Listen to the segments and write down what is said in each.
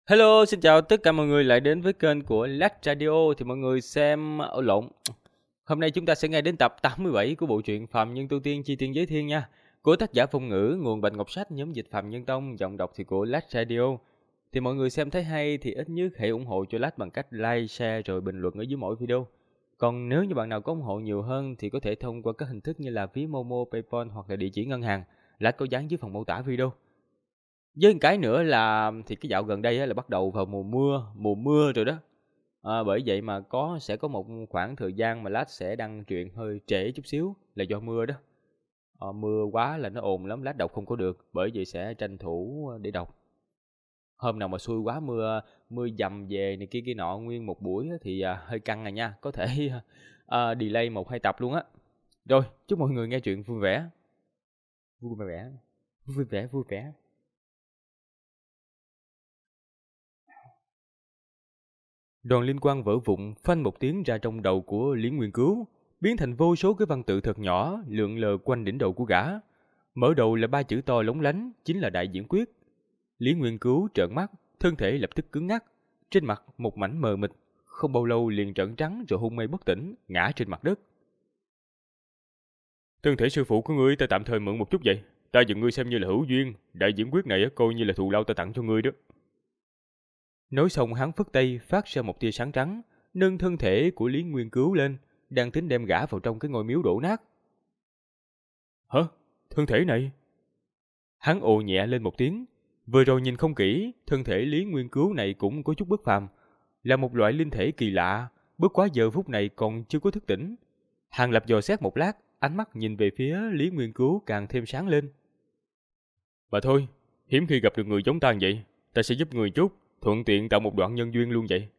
Hello, xin chào tất cả mọi người lại đến với kênh của Lách Radio. Thì mọi người xem lộn. Hôm nay chúng ta sẽ nghe đến tập 87 của bộ truyện Phàm Nhân Tu Tiên Chi Tiên Giới Thiên nha. Của tác giả Phong Ngữ, nguồn Bạch Ngọc Sách, nhóm dịch Phàm Nhân Tông, giọng đọc thì của Lách Radio. Thì mọi người xem thấy hay thì ít nhất hãy ủng hộ cho Lách bằng cách like, share rồi bình luận ở dưới mỗi video. Còn nếu như bạn nào có ủng hộ nhiều hơn thì có thể thông qua các hình thức như là ví Momo, PayPal hoặc là địa chỉ ngân hàng. Lách có dán dưới phần mô tả video. Với một cái nữa là thì cái dạo gần đây á, là bắt đầu vào mùa mưa rồi đó. Bởi vậy mà sẽ có một khoảng thời gian mà Lát sẽ đăng truyện hơi trễ chút xíu là do mưa đó. Mưa quá là nó ồn lắm, Lát đọc không có được, bởi vậy sẽ tranh thủ để đọc. Hôm nào mà xui quá mưa dầm về này kia kia nọ nguyên một buổi thì hơi căng rồi nha, có thể delay 1-2 tập luôn á. Rồi, chúc mọi người nghe chuyện vui vẻ. Vui vẻ. Vui vẻ, vui vẻ. Đoàn linh quang vỡ vụn phanh một tiếng ra trong đầu của Lý Nguyên Cứu, biến thành vô số cái văn tự thật nhỏ lượn lờ quanh đỉnh đầu của gã. Mở đầu là 3 chữ to lóng lánh, chính là đại diễn quyết. Lý Nguyên Cứu trợn mắt, thân thể lập tức cứng ngắc, trên mặt một mảnh mờ mịt, không bao lâu liền trợn trắng rồi hôn mê bất tỉnh, ngã trên mặt đất. Thân thể sư phụ của ngươi ta tạm thời mượn một chút vậy, ta dựng ngươi xem như là hữu duyên, đại diễn quyết này coi như là thù lao ta tặng cho ngươi đó. Nói xong hắn phất tay phát ra một tia sáng trắng, nâng thân thể của Lý Nguyên Cứu lên, đang tính đem gã vào trong cái ngôi miếu đổ nát. Hả? Thân thể này? Hắn ồ nhẹ lên một tiếng. Vừa rồi nhìn không kỹ, thân thể Lý Nguyên Cứu này cũng có chút bất phàm, là một loại linh thể kỳ lạ, bất quá giờ phút này còn chưa có thức tỉnh. Hàng Lập dò xét một lát, ánh mắt nhìn về phía Lý Nguyên Cứu càng thêm sáng lên. Bà thôi, hiếm khi gặp được người giống ta vậy, ta sẽ giúp người chút, thuận tiện tạo một đoạn nhân duyên luôn vậy.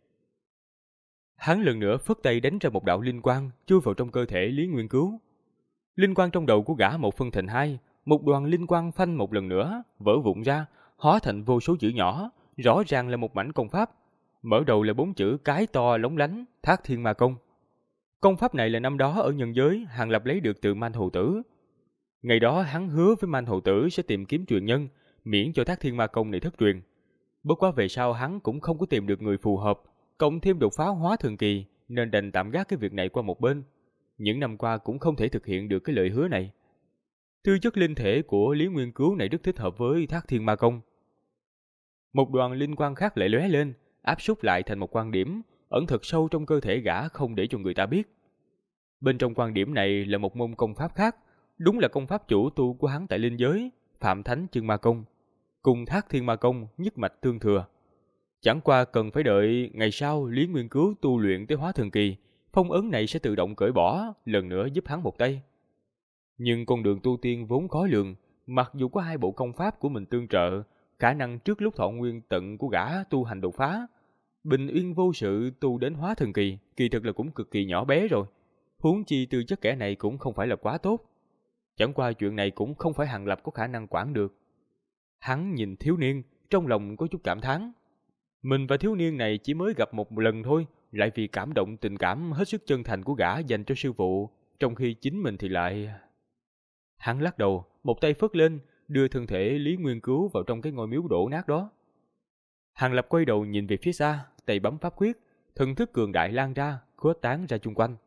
Hắn lần nữa phất tay đánh ra một đạo linh quang chui vào trong cơ thể Lý Nguyên Cứu. Linh quang trong đầu của gã một phân thành hai, một đoàn linh quang phanh một lần nữa vỡ vụn ra, hóa thành vô số chữ nhỏ, rõ ràng là một mảnh công pháp. Mở đầu là 4 chữ cái to lóng lánh, Thác Thiên Ma Công. Công pháp này là năm đó ở nhân giới Hàng Lập lấy được từ Man Hầu Tử. Ngày đó hắn hứa với Man Hầu Tử sẽ tìm kiếm truyền nhân, miễn cho Thác Thiên Ma Công này thất truyền. Bất quá về sau hắn cũng không có tìm được người phù hợp, cộng thêm đột phá hóa thần kỳ nên đành tạm gác cái việc này qua một bên. Những năm qua cũng không thể thực hiện được cái lời hứa này. Tư chất linh thể của Lý Nguyên Cứu này rất thích hợp với Thác Thiên Ma Công. Một đoàn linh quang khác lại lóe lên, áp xúc lại thành một quan điểm, ẩn thật sâu trong cơ thể gã không để cho người ta biết. Bên trong quan điểm này là một môn công pháp khác, đúng là công pháp chủ tu của hắn tại linh giới, Phạm Thánh Chân Ma Công, cùng Thác Thiên Ma Công nhất mạch tương thừa. Chẳng qua cần phải đợi ngày sau Lý Nguyên Cứu tu luyện tới hóa thần kỳ, phong ấn này sẽ tự động cởi bỏ, lần nữa giúp hắn một tay. Nhưng con đường tu tiên vốn khó lường, mặc dù có 2 bộ công pháp của mình tương trợ, khả năng trước lúc thọ nguyên tận của gã tu hành đột phá, bình yên vô sự tu đến hóa thần kỳ, kỳ thực là cũng cực kỳ nhỏ bé rồi. Huống chi tư chất kẻ này cũng không phải là quá tốt. Chẳng qua chuyện này cũng không phải Hàng Lập có khả năng quản được. Hắn nhìn thiếu niên, trong lòng có chút cảm thán. Mình và thiếu niên này chỉ mới gặp một lần thôi, lại vì cảm động tình cảm hết sức chân thành của gã dành cho sư phụ, trong khi chính mình thì lại... Hắn lắc đầu, một tay phất lên, đưa thân thể Lý Nguyên Cứu vào trong cái ngôi miếu đổ nát đó. Hàng Lập quay đầu nhìn về phía xa, tay bấm pháp quyết, thần thức cường đại lan ra, khuếch tán ra chung quanh.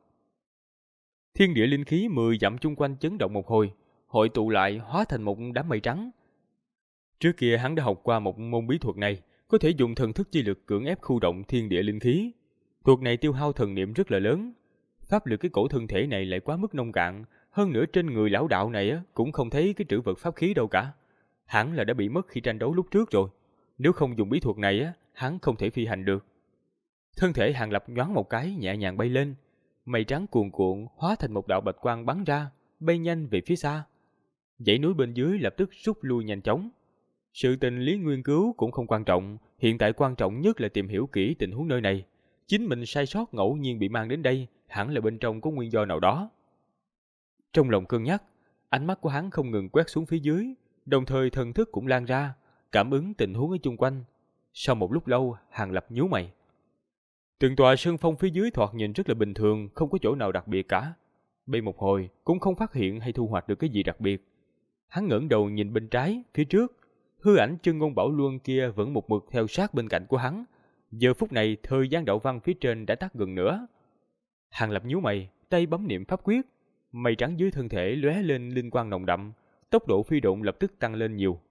Thiên địa linh khí 10 dặm chung quanh chấn động một hồi, hội tụ lại hóa thành một đám mây trắng. Trước kia hắn đã học qua một môn bí thuật này, có thể dùng thần thức chi lực cưỡng ép khu động thiên địa linh khí. Thuật này tiêu hao thần niệm rất là lớn. Pháp lực cái cổ thân thể này lại quá mức nông cạn, hơn nữa trên người lão đạo này cũng không thấy cái trữ vật pháp khí đâu cả. Hắn là đã bị mất khi tranh đấu lúc trước rồi. Nếu không dùng bí thuật này hắn không thể phi hành được. Thân thể Hàng Lập nhoáng một cái nhẹ nhàng bay lên, mây trắng cuồn cuộn hóa thành một đạo bạch quang bắn ra, bay nhanh về phía xa. Dãy núi bên dưới lập tức rút lui nhanh chóng. Sự tình Lý Nguyên Cứu cũng không quan trọng, hiện tại quan trọng nhất là tìm hiểu kỹ tình huống nơi này. Chính mình sai sót ngẫu nhiên bị mang đến đây, hẳn là bên trong có nguyên do nào đó. Trong lòng cân nhắc, ánh mắt của hắn không ngừng quét xuống phía dưới, đồng thời thần thức cũng lan ra, cảm ứng tình huống ở chung quanh. Sau một lúc lâu, Hàng Lập nhíu mày. Từng tòa sơn phong phía dưới thoạt nhìn rất là bình thường, không có chỗ nào đặc biệt cả. Bay một hồi cũng không phát hiện hay thu hoạch được cái gì đặc biệt. Hắn ngẩng đầu nhìn bên trái, phía trước, hư ảnh Chân Ngôn Bảo Luân kia vẫn một mực theo sát bên cạnh của hắn. Giờ phút này thời gian đạo văn phía trên đã tắt gần nữa. Hàng Lập nhíu mày, tay bấm niệm pháp quyết, mây trắng dưới thân thể lóe lên linh quang nồng đậm, tốc độ phi độn lập tức tăng lên nhiều.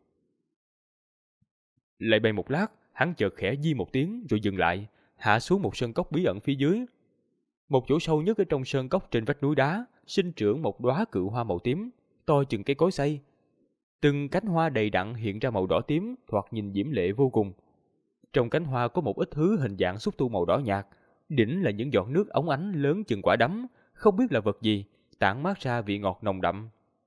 Lại bay một lát, hắn chợt khẽ di một tiếng rồi dừng lại, hạ xuống một sơn cốc bí ẩn phía dưới. Một chỗ sâu nhất ở trong sơn cốc trên vách núi đá, sinh trưởng một đóa cự hoa màu tím, to chừng cái cối xay. Từng cánh hoa đầy đặn hiện ra màu đỏ tím, thoạt nhìn diễm lệ vô cùng. Trong cánh hoa có một ít thứ hình dạng xúc tu màu đỏ nhạt, đỉnh là những giọt nước óng ánh lớn chừng quả đấm, không biết là vật gì, tản mát ra vị ngọt nồng đậm.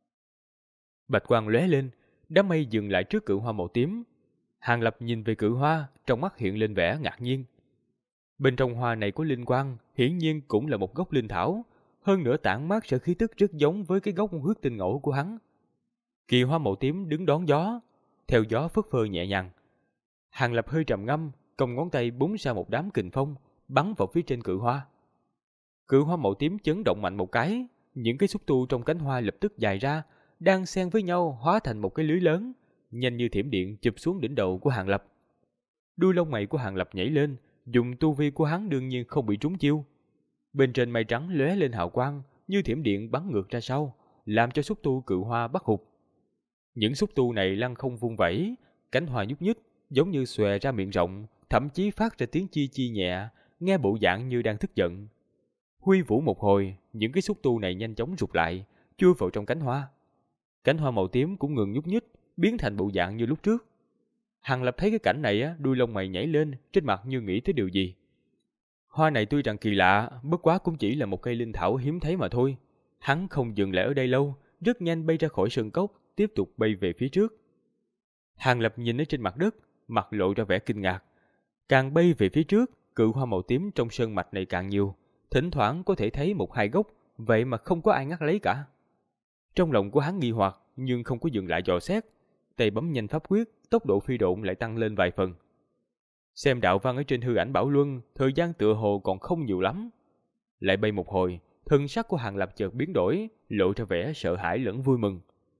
Bạch quang lóe lên, đám mây dừng lại trước cự hoa màu tím. Hàng Lập nhìn về cự hoa, trong mắt hiện lên vẻ ngạc nhiên. Bên trong hoa này có linh quang, hiển nhiên cũng là một gốc linh thảo, hơn nữa tản mát ra khí tức rất giống với cái gốc huyết tinh ngẫu của hắn. Kỳ hoa màu tím đứng đón gió, theo gió phất phơ nhẹ nhàng. Hàng Lập hơi trầm ngâm, cong ngón tay búng ra một đám kình phong, bắn vào phía trên cự hoa. Cự hoa màu tím chấn động mạnh một cái, những cái xúc tu trong cánh hoa lập tức dài ra, đang xen với nhau hóa thành một cái lưới lớn, nhanh như thiểm điện chụp xuống đỉnh đầu của Hàng Lập. Đuôi lông mày của Hàng Lập nhảy lên, dùng tu vi của hắn đương nhiên không bị trúng chiêu. Bên trên mây trắng lóe lên hào quang, như thiểm điện bắn ngược ra sau, làm cho xúc tu cự hoa bắt hụt. Những xúc tu này lăng không vung vẩy, cánh hoa nhúc nhích, giống như xòe ra miệng rộng, thậm chí phát ra tiếng chi chi nhẹ, nghe bộ dạng như đang tức giận. Huy vũ một hồi, những cái xúc tu này nhanh chóng rụt lại, chui vào trong cánh hoa. Cánh hoa màu tím cũng ngừng nhúc nhích, biến thành bộ dạng như lúc trước. Hàng Lập thấy cái cảnh này, đuôi lông mày nhảy lên, trên mặt như nghĩ tới điều gì. Hoa này tuy rằng kỳ lạ, bất quá cũng chỉ là một cây linh thảo hiếm thấy mà thôi. Hắn không dừng lại ở đây lâu, rất nhanh bay ra khỏi sơn cốc, tiếp tục bay về phía trước. Hàng Lập nhìn ở trên mặt đất, mặt lộ ra vẻ kinh ngạc. Càng bay về phía trước, cự hoa màu tím trong sơn mạch này càng nhiều, thỉnh thoảng có thể thấy một hai gốc, vậy mà không có ai ngắt lấy cả. Trong lòng của hắn nghi hoặc, nhưng không có dừng lại dò xét, tay bấm nhanh pháp quyết, tốc độ phi độn lại tăng lên vài phần. Xem đạo văn ở trên hư ảnh Bảo Luân, thời gian tựa hồ còn không nhiều lắm. Lại bay một hồi, thân sắc của Hàng Lập chợt biến đổi, lộ ra vẻ sợ hãi lẫn vui mừng.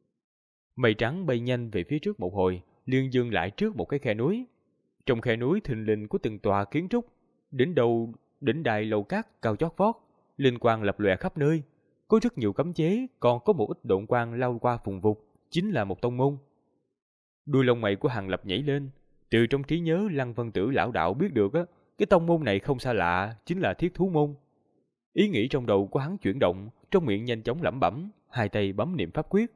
Mây trắng bay nhanh về phía trước một hồi, liền dừng lại trước một cái khe núi. Trong khe núi thình lình có từng tòa kiến trúc, đỉnh đài lầu cát cao chót vót, linh quang lập lòe khắp nơi. Có rất nhiều cấm chế, còn có một ít độn quang lao qua phùng vụt, chính là một tông môn. Đuôi lông mày của Hàng Lập nhảy lên, từ trong trí nhớ Lăng Vân Tử lão đạo biết được cái tông môn này không xa lạ, chính là Thiết Thú môn. Ý nghĩ trong đầu của hắn chuyển động, trong miệng nhanh chóng lẩm bẩm, hai tay bấm niệm pháp quyết.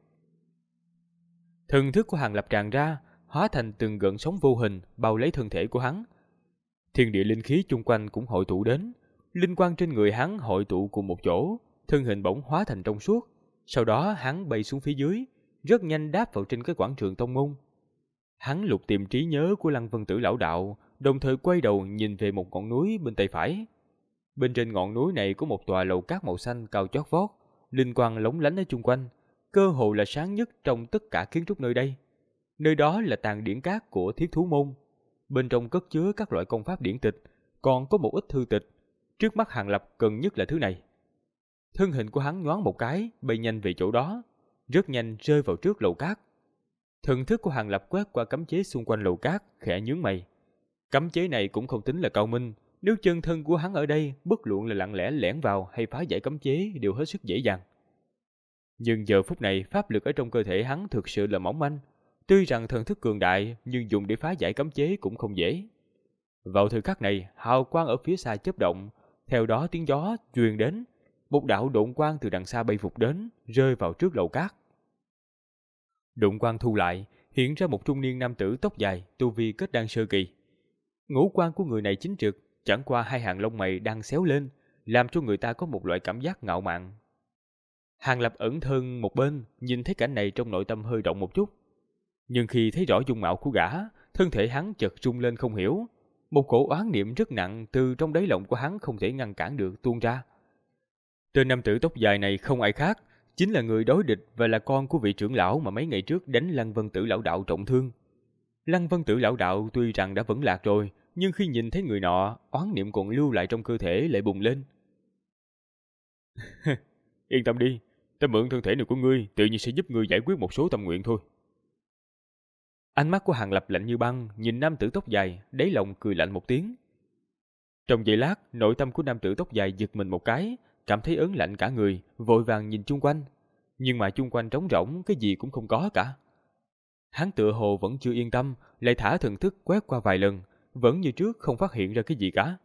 Thần thức của Hàng Lập tràn ra, hóa thành từng gợn sóng vô hình bao lấy thân thể của hắn. Thiên địa linh khí chung quanh cũng hội tụ đến, linh quang trên người hắn hội tụ cùng một chỗ, thân hình bỗng hóa thành trong suốt. Sau đó hắn bay xuống phía dưới, rất nhanh đáp vào trên cái quảng trường tông môn. Hắn lục tìm trí nhớ của Lăng Vân Tử lão đạo, đồng thời quay đầu nhìn về một ngọn núi bên tay phải. Bên trên ngọn núi này có một tòa lầu cát màu xanh cao chót vót, linh quang lóng lánh ở chung quanh, cơ hồ là sáng nhất trong tất cả kiến trúc nơi đây. Nơi đó là tàng điển cát của Thiết Thú môn, bên trong cất chứa các loại công pháp điển tịch, còn có một ít thư tịch. Trước mắt Hàng Lập cần nhất là thứ này. Thân hình của hắn nhoáng một cái, bay nhanh về chỗ đó, rất nhanh rơi vào trước lầu cát. Thần thức của Hàng Lập quét qua cấm chế xung quanh lầu cát, khẽ nhướng mày. Cấm chế này cũng không tính là cao minh, nếu chân thân của hắn ở đây, bất luận là lặng lẽ lẻn vào hay phá giải cấm chế đều hết sức dễ dàng. Nhưng giờ phút này pháp lực ở trong cơ thể hắn thực sự là mỏng manh, tuy rằng thần thức cường đại nhưng dùng để phá giải cấm chế cũng không dễ. Vào thời khắc này, hào quang ở phía xa chớp động, theo đó tiếng gió truyền đến, một đạo độn quang từ đằng xa bay vụt đến, rơi vào trước lầu cát. Độn quang thu lại, hiện ra một trung niên nam tử tóc dài, tu vi kết đan sơ kỳ. Ngũ quan của người này chính trực, chẳng qua hai hàng lông mày đang xéo lên, làm cho người ta có một loại cảm giác ngạo mạn. Hàng Lập ẩn thân một bên, nhìn thấy cảnh này trong nội tâm hơi động một chút. Nhưng khi thấy rõ dung mạo của gã, thân thể hắn chợt rung lên không hiểu. Một cổ oán niệm rất nặng từ trong đáy lòng của hắn không thể ngăn cản được tuôn ra. Tên nam tử tóc dài này không ai khác, chính là người đối địch và là con của vị trưởng lão mà mấy ngày trước đánh Lăng Vân Tử lão đạo trọng thương. Lăng Vân Tử lão đạo tuy rằng đã vẫn lạc rồi, nhưng khi nhìn thấy người nọ, oán niệm còn lưu lại trong cơ thể lại bùng lên. Yên tâm đi, ta mượn thân thể này của ngươi, tự nhiên sẽ giúp ngươi giải quyết một số tâm nguyện thôi. Ánh mắt của Hàng Lập lạnh như băng, nhìn nam tử tóc dài, đáy lòng cười lạnh một tiếng. Trong giây lát, nội tâm của nam tử tóc dài giật mình một cái, cảm thấy ớn lạnh cả người, vội vàng nhìn chung quanh. Nhưng mà chung quanh trống rỗng, cái gì cũng không có cả. Hắn tựa hồ vẫn chưa yên tâm, lại thả thần thức quét qua vài lần, vẫn như trước không phát hiện ra cái gì cả.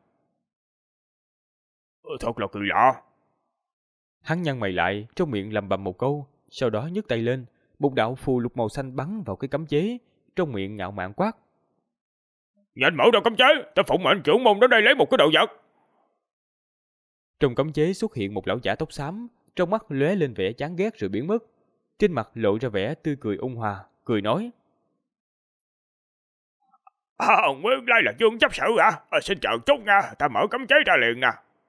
Thật là kỳ lạ. Hắn nhăn mày lại, trong miệng lẩm bẩm một câu, sau đó nhấc tay lên, một đạo phù lục màu xanh bắn vào cái cấm chế, trong miệng ngạo mạn quát. Nhanh mở ra cấm chế, ta phụng mệnh trưởng môn đến đây lấy một cái đồ vật. Trong cấm chế xuất hiện một lão giả tóc xám, trong mắt lóe lên vẻ chán ghét rồi biến mất. Trên mặt lộ ra vẻ tươi cười ôn hòa, cười nói. Nguyên lai là Dương chấp sự à? Xin chờ chút nha, ta mở cấm chế ra liền nè.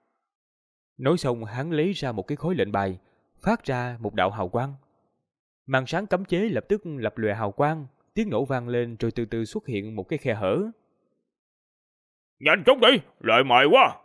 Nói xong hắn lấy ra một cái khối lệnh bài, phát ra một đạo hào quang. Màn sáng cấm chế lập tức lập lòe hào quang, tiếng nổ vang lên rồi từ từ xuất hiện một cái khe hở. Nhanh chút đi, lợi mời quá.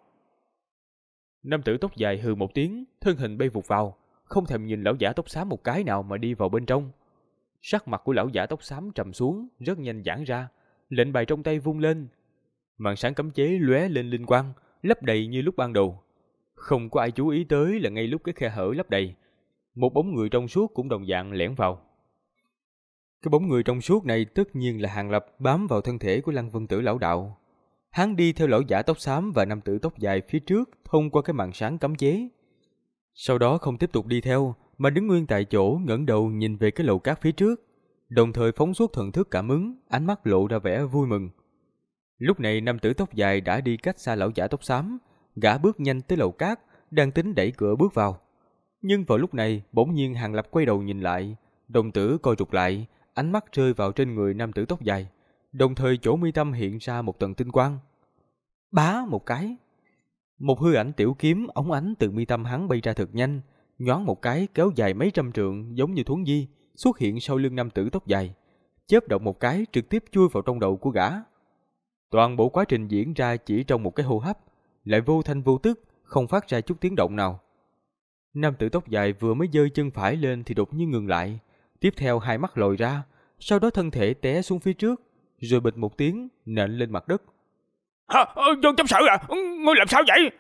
Nam tử tóc dài hừ một tiếng, thân hình bay vụt vào, không thèm nhìn lão giả tóc xám một cái nào mà đi vào bên trong. Sắc mặt của lão giả tóc xám trầm xuống, rất nhanh giãn ra, lệnh bài trong tay vung lên. Màn sáng cấm chế lóe lên linh quang, lấp đầy như lúc ban đầu. Không có ai chú ý tới là ngay lúc cái khe hở lấp đầy, một bóng người trong suốt cũng đồng dạng lẻn vào. Cái bóng người trong suốt này tất nhiên là Hàng Lập bám vào thân thể của Lăng Vân Tử lão đạo. Hắn đi theo lão giả tóc xám và nam tử tóc dài phía trước thông qua cái màn sáng cấm chế. Sau đó không tiếp tục đi theo mà đứng nguyên tại chỗ ngẩng đầu nhìn về cái lầu cát phía trước, đồng thời phóng xuất thần thức cảm ứng, ánh mắt lộ ra vẻ vui mừng. Lúc này nam tử tóc dài đã đi cách xa lão giả tóc xám, gã bước nhanh tới lầu cát, đang tính đẩy cửa bước vào. Nhưng vào lúc này, bỗng nhiên Hàng Lập quay đầu nhìn lại, đồng tử co rụt lại, ánh mắt rơi vào trên người nam tử tóc dài, đồng thời chỗ mi tâm hiện ra một tầng tinh quang. Bá một cái, một hư ảnh tiểu kiếm óng ánh từ mi tâm hắn bay ra thật nhanh, nhoáng một cái kéo dài mấy trăm trượng giống như thuấn di, xuất hiện sau lưng nam tử tóc dài, chớp động một cái trực tiếp chui vào trong đầu của gã. Toàn bộ quá trình diễn ra chỉ trong một cái hô hấp, lại vô thanh vô tức, không phát ra chút tiếng động nào. Nam tử tóc dài vừa mới giơ chân phải lên thì đột nhiên ngừng lại, tiếp theo hai mắt lồi ra, sau đó thân thể té xuống phía trước, rồi bịch một tiếng nện lên mặt đất. Dương chấp sự à, ngươi làm sao vậy?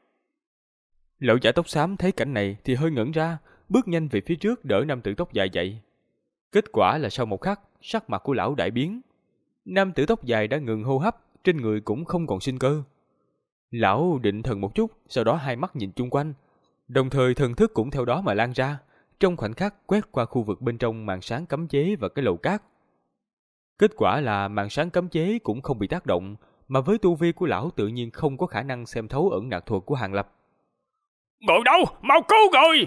Lão giả tóc xám thấy cảnh này thì hơi ngẩn ra, bước nhanh về phía trước đỡ nam tử tóc dài dậy. Kết quả là sau một khắc, sắc mặt của lão đại biến. Nam tử tóc dài đã ngừng hô hấp, trên người cũng không còn sinh cơ. Lão định thần một chút, sau đó hai mắt nhìn chung quanh, đồng thời thần thức cũng theo đó mà lan ra, trong khoảnh khắc quét qua khu vực bên trong màn sáng cấm chế và cái lầu cát. Kết quả là màn sáng cấm chế cũng không bị tác động, mà với tu vi của lão tự nhiên không có khả năng xem thấu ẩn nặc thuật của Hàng Lập. Người đâu, mau cứu người!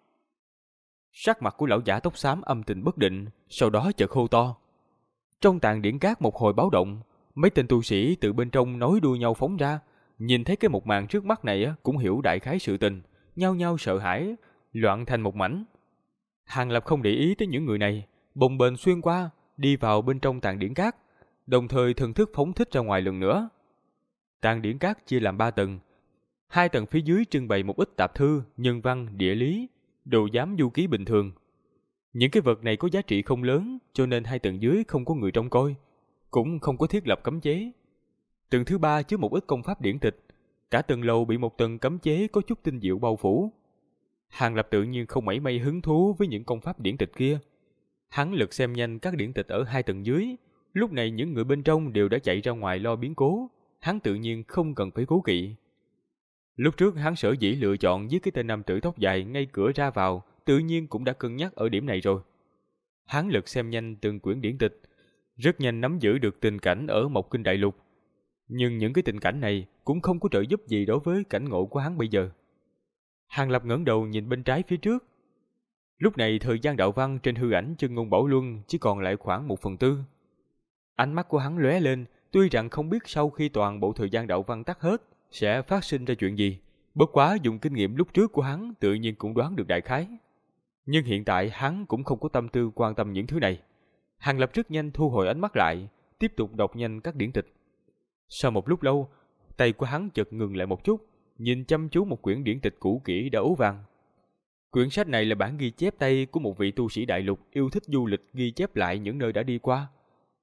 Sắc mặt của lão giả tóc xám âm tình bất định, sau đó chợt hô to. Trong tàn điển cát một hồi báo động, mấy tên tu sĩ từ bên trong nối đuôi nhau phóng ra, nhìn thấy cái một màn trước mắt này cũng hiểu đại khái sự tình, nhao nhao sợ hãi, loạn thành một mảnh. Hàng Lập không để ý tới những người này, bồng bềnh xuyên qua, đi vào bên trong tàn điển cát, đồng thời thần thức phóng thích ra ngoài lần nữa. Tàn điển cát chia làm 3 tầng. 2 tầng phía dưới trưng bày một ít tạp thư, nhân văn, địa lý, đồ giám du ký bình thường. Những cái vật này có giá trị không lớn, cho nên 2 tầng dưới không có người trông coi, cũng không có thiết lập cấm chế. Tầng thứ 3 chứa một ít công pháp điển tịch, cả tầng lầu bị một tầng cấm chế có chút tinh diệu bao phủ. Hàng Lập tự nhiên không mảy may hứng thú với những công pháp điển tịch kia. Hắn lật xem nhanh các điển tịch ở 2 tầng dưới, lúc này những người bên trong đều đã chạy ra ngoài lo biến cố, hắn tự nhiên không cần phải cố kỵ. Lúc trước hắn sở dĩ lựa chọn giết cái tên nam tử tóc dài ngay cửa ra vào, tự nhiên cũng đã cân nhắc ở điểm này rồi. Hắn lật xem nhanh từng quyển điển tịch, rất nhanh nắm giữ được tình cảnh ở Mộc Kinh Đại Lục. Nhưng những cái tình cảnh này cũng không có trợ giúp gì đối với cảnh ngộ của hắn bây giờ. Hàng Lập ngẩng đầu nhìn bên trái phía trước. Lúc này thời gian đạo văn trên hư ảnh Chân Ngôn Bảo Luân chỉ còn lại khoảng 1/4. Ánh mắt của hắn lóe lên, tuy rằng không biết sau khi toàn bộ thời gian đạo văn tắt hết sẽ phát sinh ra chuyện gì, bất quá dùng kinh nghiệm lúc trước của hắn tự nhiên cũng đoán được đại khái. Nhưng hiện tại hắn cũng không có tâm tư quan tâm những thứ này. Hàng Lập rất nhanh thu hồi ánh mắt lại, tiếp tục đọc nhanh các điển tịch. Sau một lúc lâu, tay của hắn chợt ngừng lại một chút, nhìn chăm chú một quyển điển tịch cũ kỹ đã ố vàng. Quyển sách này là bản ghi chép tay của một vị tu sĩ đại lục yêu thích du lịch ghi chép lại những nơi đã đi qua.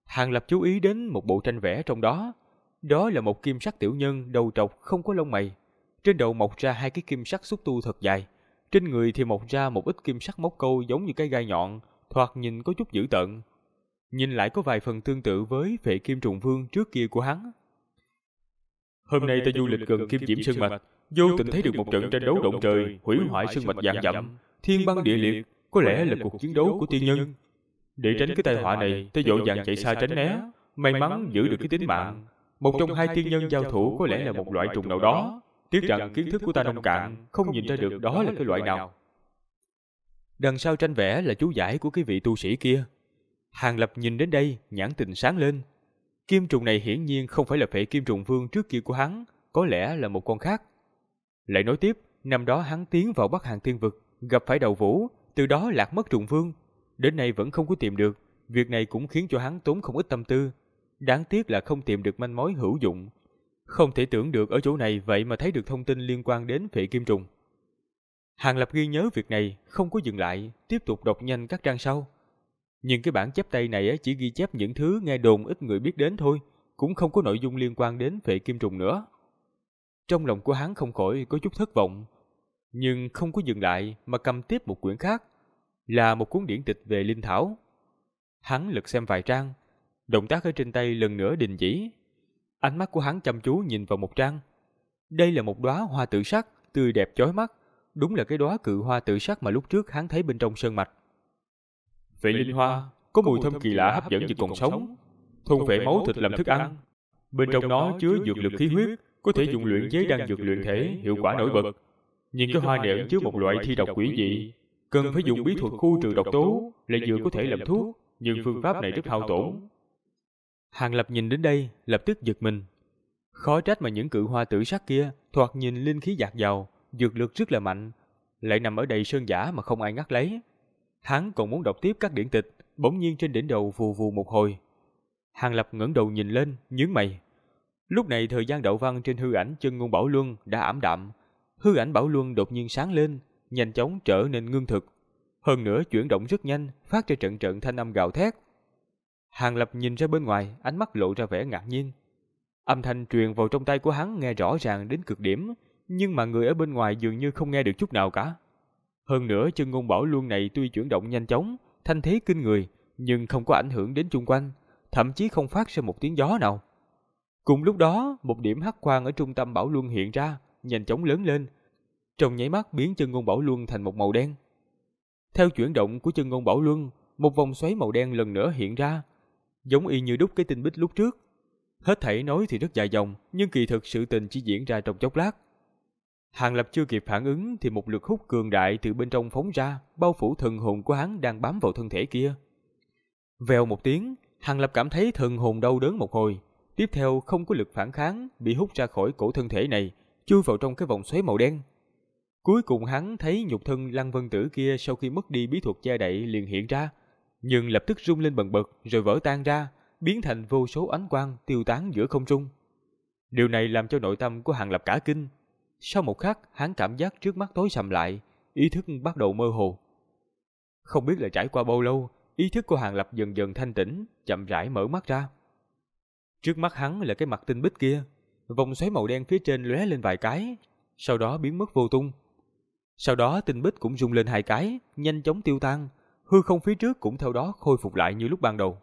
Hàng Lập chú ý đến một bộ tranh vẽ trong đó. Đó là một kim sắc tiểu nhân đầu trọc không có lông mày. Trên đầu mọc ra 2 cái kim sắc xúc tu thật dài. Trên người thì mọc ra một ít kim sắc móc câu giống như cái gai nhọn, thoạt nhìn có chút dữ tợn. Nhìn lại có vài phần tương tự với Phệ Kim Trùng Vương trước kia của hắn. Hôm nay ta du lịch gần Kim Diễm Sơn Mạch, vô tình thấy được một trận tranh đấu động trời, hủy hoại sơn mạch vạn dặm, thiên băng địa liệt, có lẽ là cuộc chiến đấu của tiên nhân. Để tránh cái tai họa này, ta vội vàng chạy xa tránh né, may mắn giữ được cái tính mạng. Một trong 2 tiên nhân giao thủ có lẽ là một loại trùng nào đó, tiếc rằng kiến thức của ta nông cạn, không nhìn ra được đó là cái loại nào. Đằng sau tranh vẽ là chú giải của cái vị tu sĩ kia. Hàng Lập nhìn đến đây, nhãn tình sáng lên. Kim trùng này hiển nhiên không phải là Phệ Kim Trùng Vương trước kia của hắn, có lẽ là một con khác. Lại nói tiếp, năm đó hắn tiến vào Bắc Hàng Thiên Vực, gặp phải Đầu Vũ, từ đó lạc mất Trùng Vương, đến nay vẫn không có tìm được. Việc này cũng khiến cho hắn tốn không ít tâm tư. Đáng tiếc là không tìm được manh mối hữu dụng. Không thể tưởng được ở chỗ này vậy mà thấy được thông tin liên quan đến Phệ Kim Trùng. Hàng Lập ghi nhớ việc này, không có dừng lại, tiếp tục đọc nhanh các trang sau. Nhưng cái bản chép tay này chỉ ghi chép những thứ nghe đồn ít người biết đến thôi, cũng không có nội dung liên quan đến Phệ Kim Trùng nữa. Trong lòng của hắn không khỏi có chút thất vọng, nhưng không có dừng lại mà cầm tiếp một quyển khác, là một cuốn điển tịch về linh thảo. Hắn lật xem vài trang, động tác ở trên tay lần nữa đình chỉ. Ánh mắt của hắn chăm chú nhìn vào một trang. Đây là một đóa hoa tự sắc, tươi đẹp chói mắt, đúng là cái đóa cự hoa tự sắc mà lúc trước hắn thấy bên trong sơn mạch. Phệ linh hoa có mùi thơm kỳ lạ hấp dẫn như còn sống, thôn phệ máu thịt làm thức ăn. Bên trong nó chứa dược lực khí huyết, có thể dùng luyện chế đan dược luyện thể, hiệu quả nổi bật. Nhưng cái hoa này ẩn chứa một loại thi độc quỷ dị, cần phải dùng bí thuật khu trừ độc tố, lại vừa có thể làm thuốc, nhưng phương pháp này rất hao tổn. Hàng Lập nhìn đến đây, lập tức giật mình. Khó trách mà những cự hoa tử sắc kia thoạt nhìn linh khí dạt dào, dược lực rất là mạnh, lại nằm ở đầy sơn giả mà không ai ngắt lấy. Hắn còn muốn đọc tiếp các điển tịch, bỗng nhiên trên đỉnh đầu vù vù một hồi. Hàng Lập ngẩng đầu nhìn lên, nhướng mày. Lúc này thời gian đạo văn trên hư ảnh chân ngôn Bảo Luân đã ảm đạm. Hư ảnh Bảo Luân đột nhiên sáng lên, nhanh chóng trở nên ngưng thực. Hơn nữa chuyển động rất nhanh, phát ra trận trận thanh âm gào thét. Hàng Lập nhìn ra bên ngoài, ánh mắt lộ ra vẻ ngạc nhiên. Âm thanh truyền vào trong tay của hắn nghe rõ ràng đến cực điểm, nhưng mà người ở bên ngoài dường như không nghe được chút nào cả. Hơn nữa chân ngôn Bảo Luân này tuy chuyển động nhanh chóng, thanh thế kinh người, nhưng không có ảnh hưởng đến chung quanh, thậm chí không phát ra một tiếng gió nào. Cùng lúc đó, một điểm hắc quang ở trung tâm Bảo Luân hiện ra, nhanh chóng lớn lên, trong nháy mắt biến chân ngôn Bảo Luân thành một màu đen. Theo chuyển động của chân ngôn Bảo Luân, một vòng xoáy màu đen lần nữa hiện ra, giống y như đúc cái tinh bích lúc trước. Hết thảy nói thì rất dài dòng, nhưng kỳ thực sự tình chỉ diễn ra trong chốc lát. Hàng Lập chưa kịp phản ứng thì một lực hút cường đại từ bên trong phóng ra, bao phủ thần hồn của hắn đang bám vào thân thể kia. Vèo một tiếng, Hàng Lập cảm thấy thần hồn đau đớn một hồi, tiếp theo không có lực phản kháng, bị hút ra khỏi cổ thân thể này, chui vào trong cái vòng xoáy màu đen. Cuối cùng hắn thấy nhục thân Lăng Vân Tử kia sau khi mất đi bí thuật che đậy liền hiện ra, nhưng lập tức rung lên bần bật rồi vỡ tan ra, biến thành vô số ánh quang tiêu tán giữa không trung. Điều này làm cho nội tâm của Hàng Lập cả kinh. Sau một khắc, hắn cảm giác trước mắt tối sầm lại, ý thức bắt đầu mơ hồ. Không biết là trải qua bao lâu, ý thức của Hàng Lập dần dần thanh tĩnh, chậm rãi mở mắt ra. Trước mắt hắn là cái mặt tinh bích kia, vòng xoáy màu đen phía trên lóe lên vài cái, sau đó biến mất vô tung. Sau đó tinh bích cũng rung lên 2 cái, nhanh chóng tiêu tan, hư không phía trước cũng theo đó khôi phục lại như lúc ban đầu.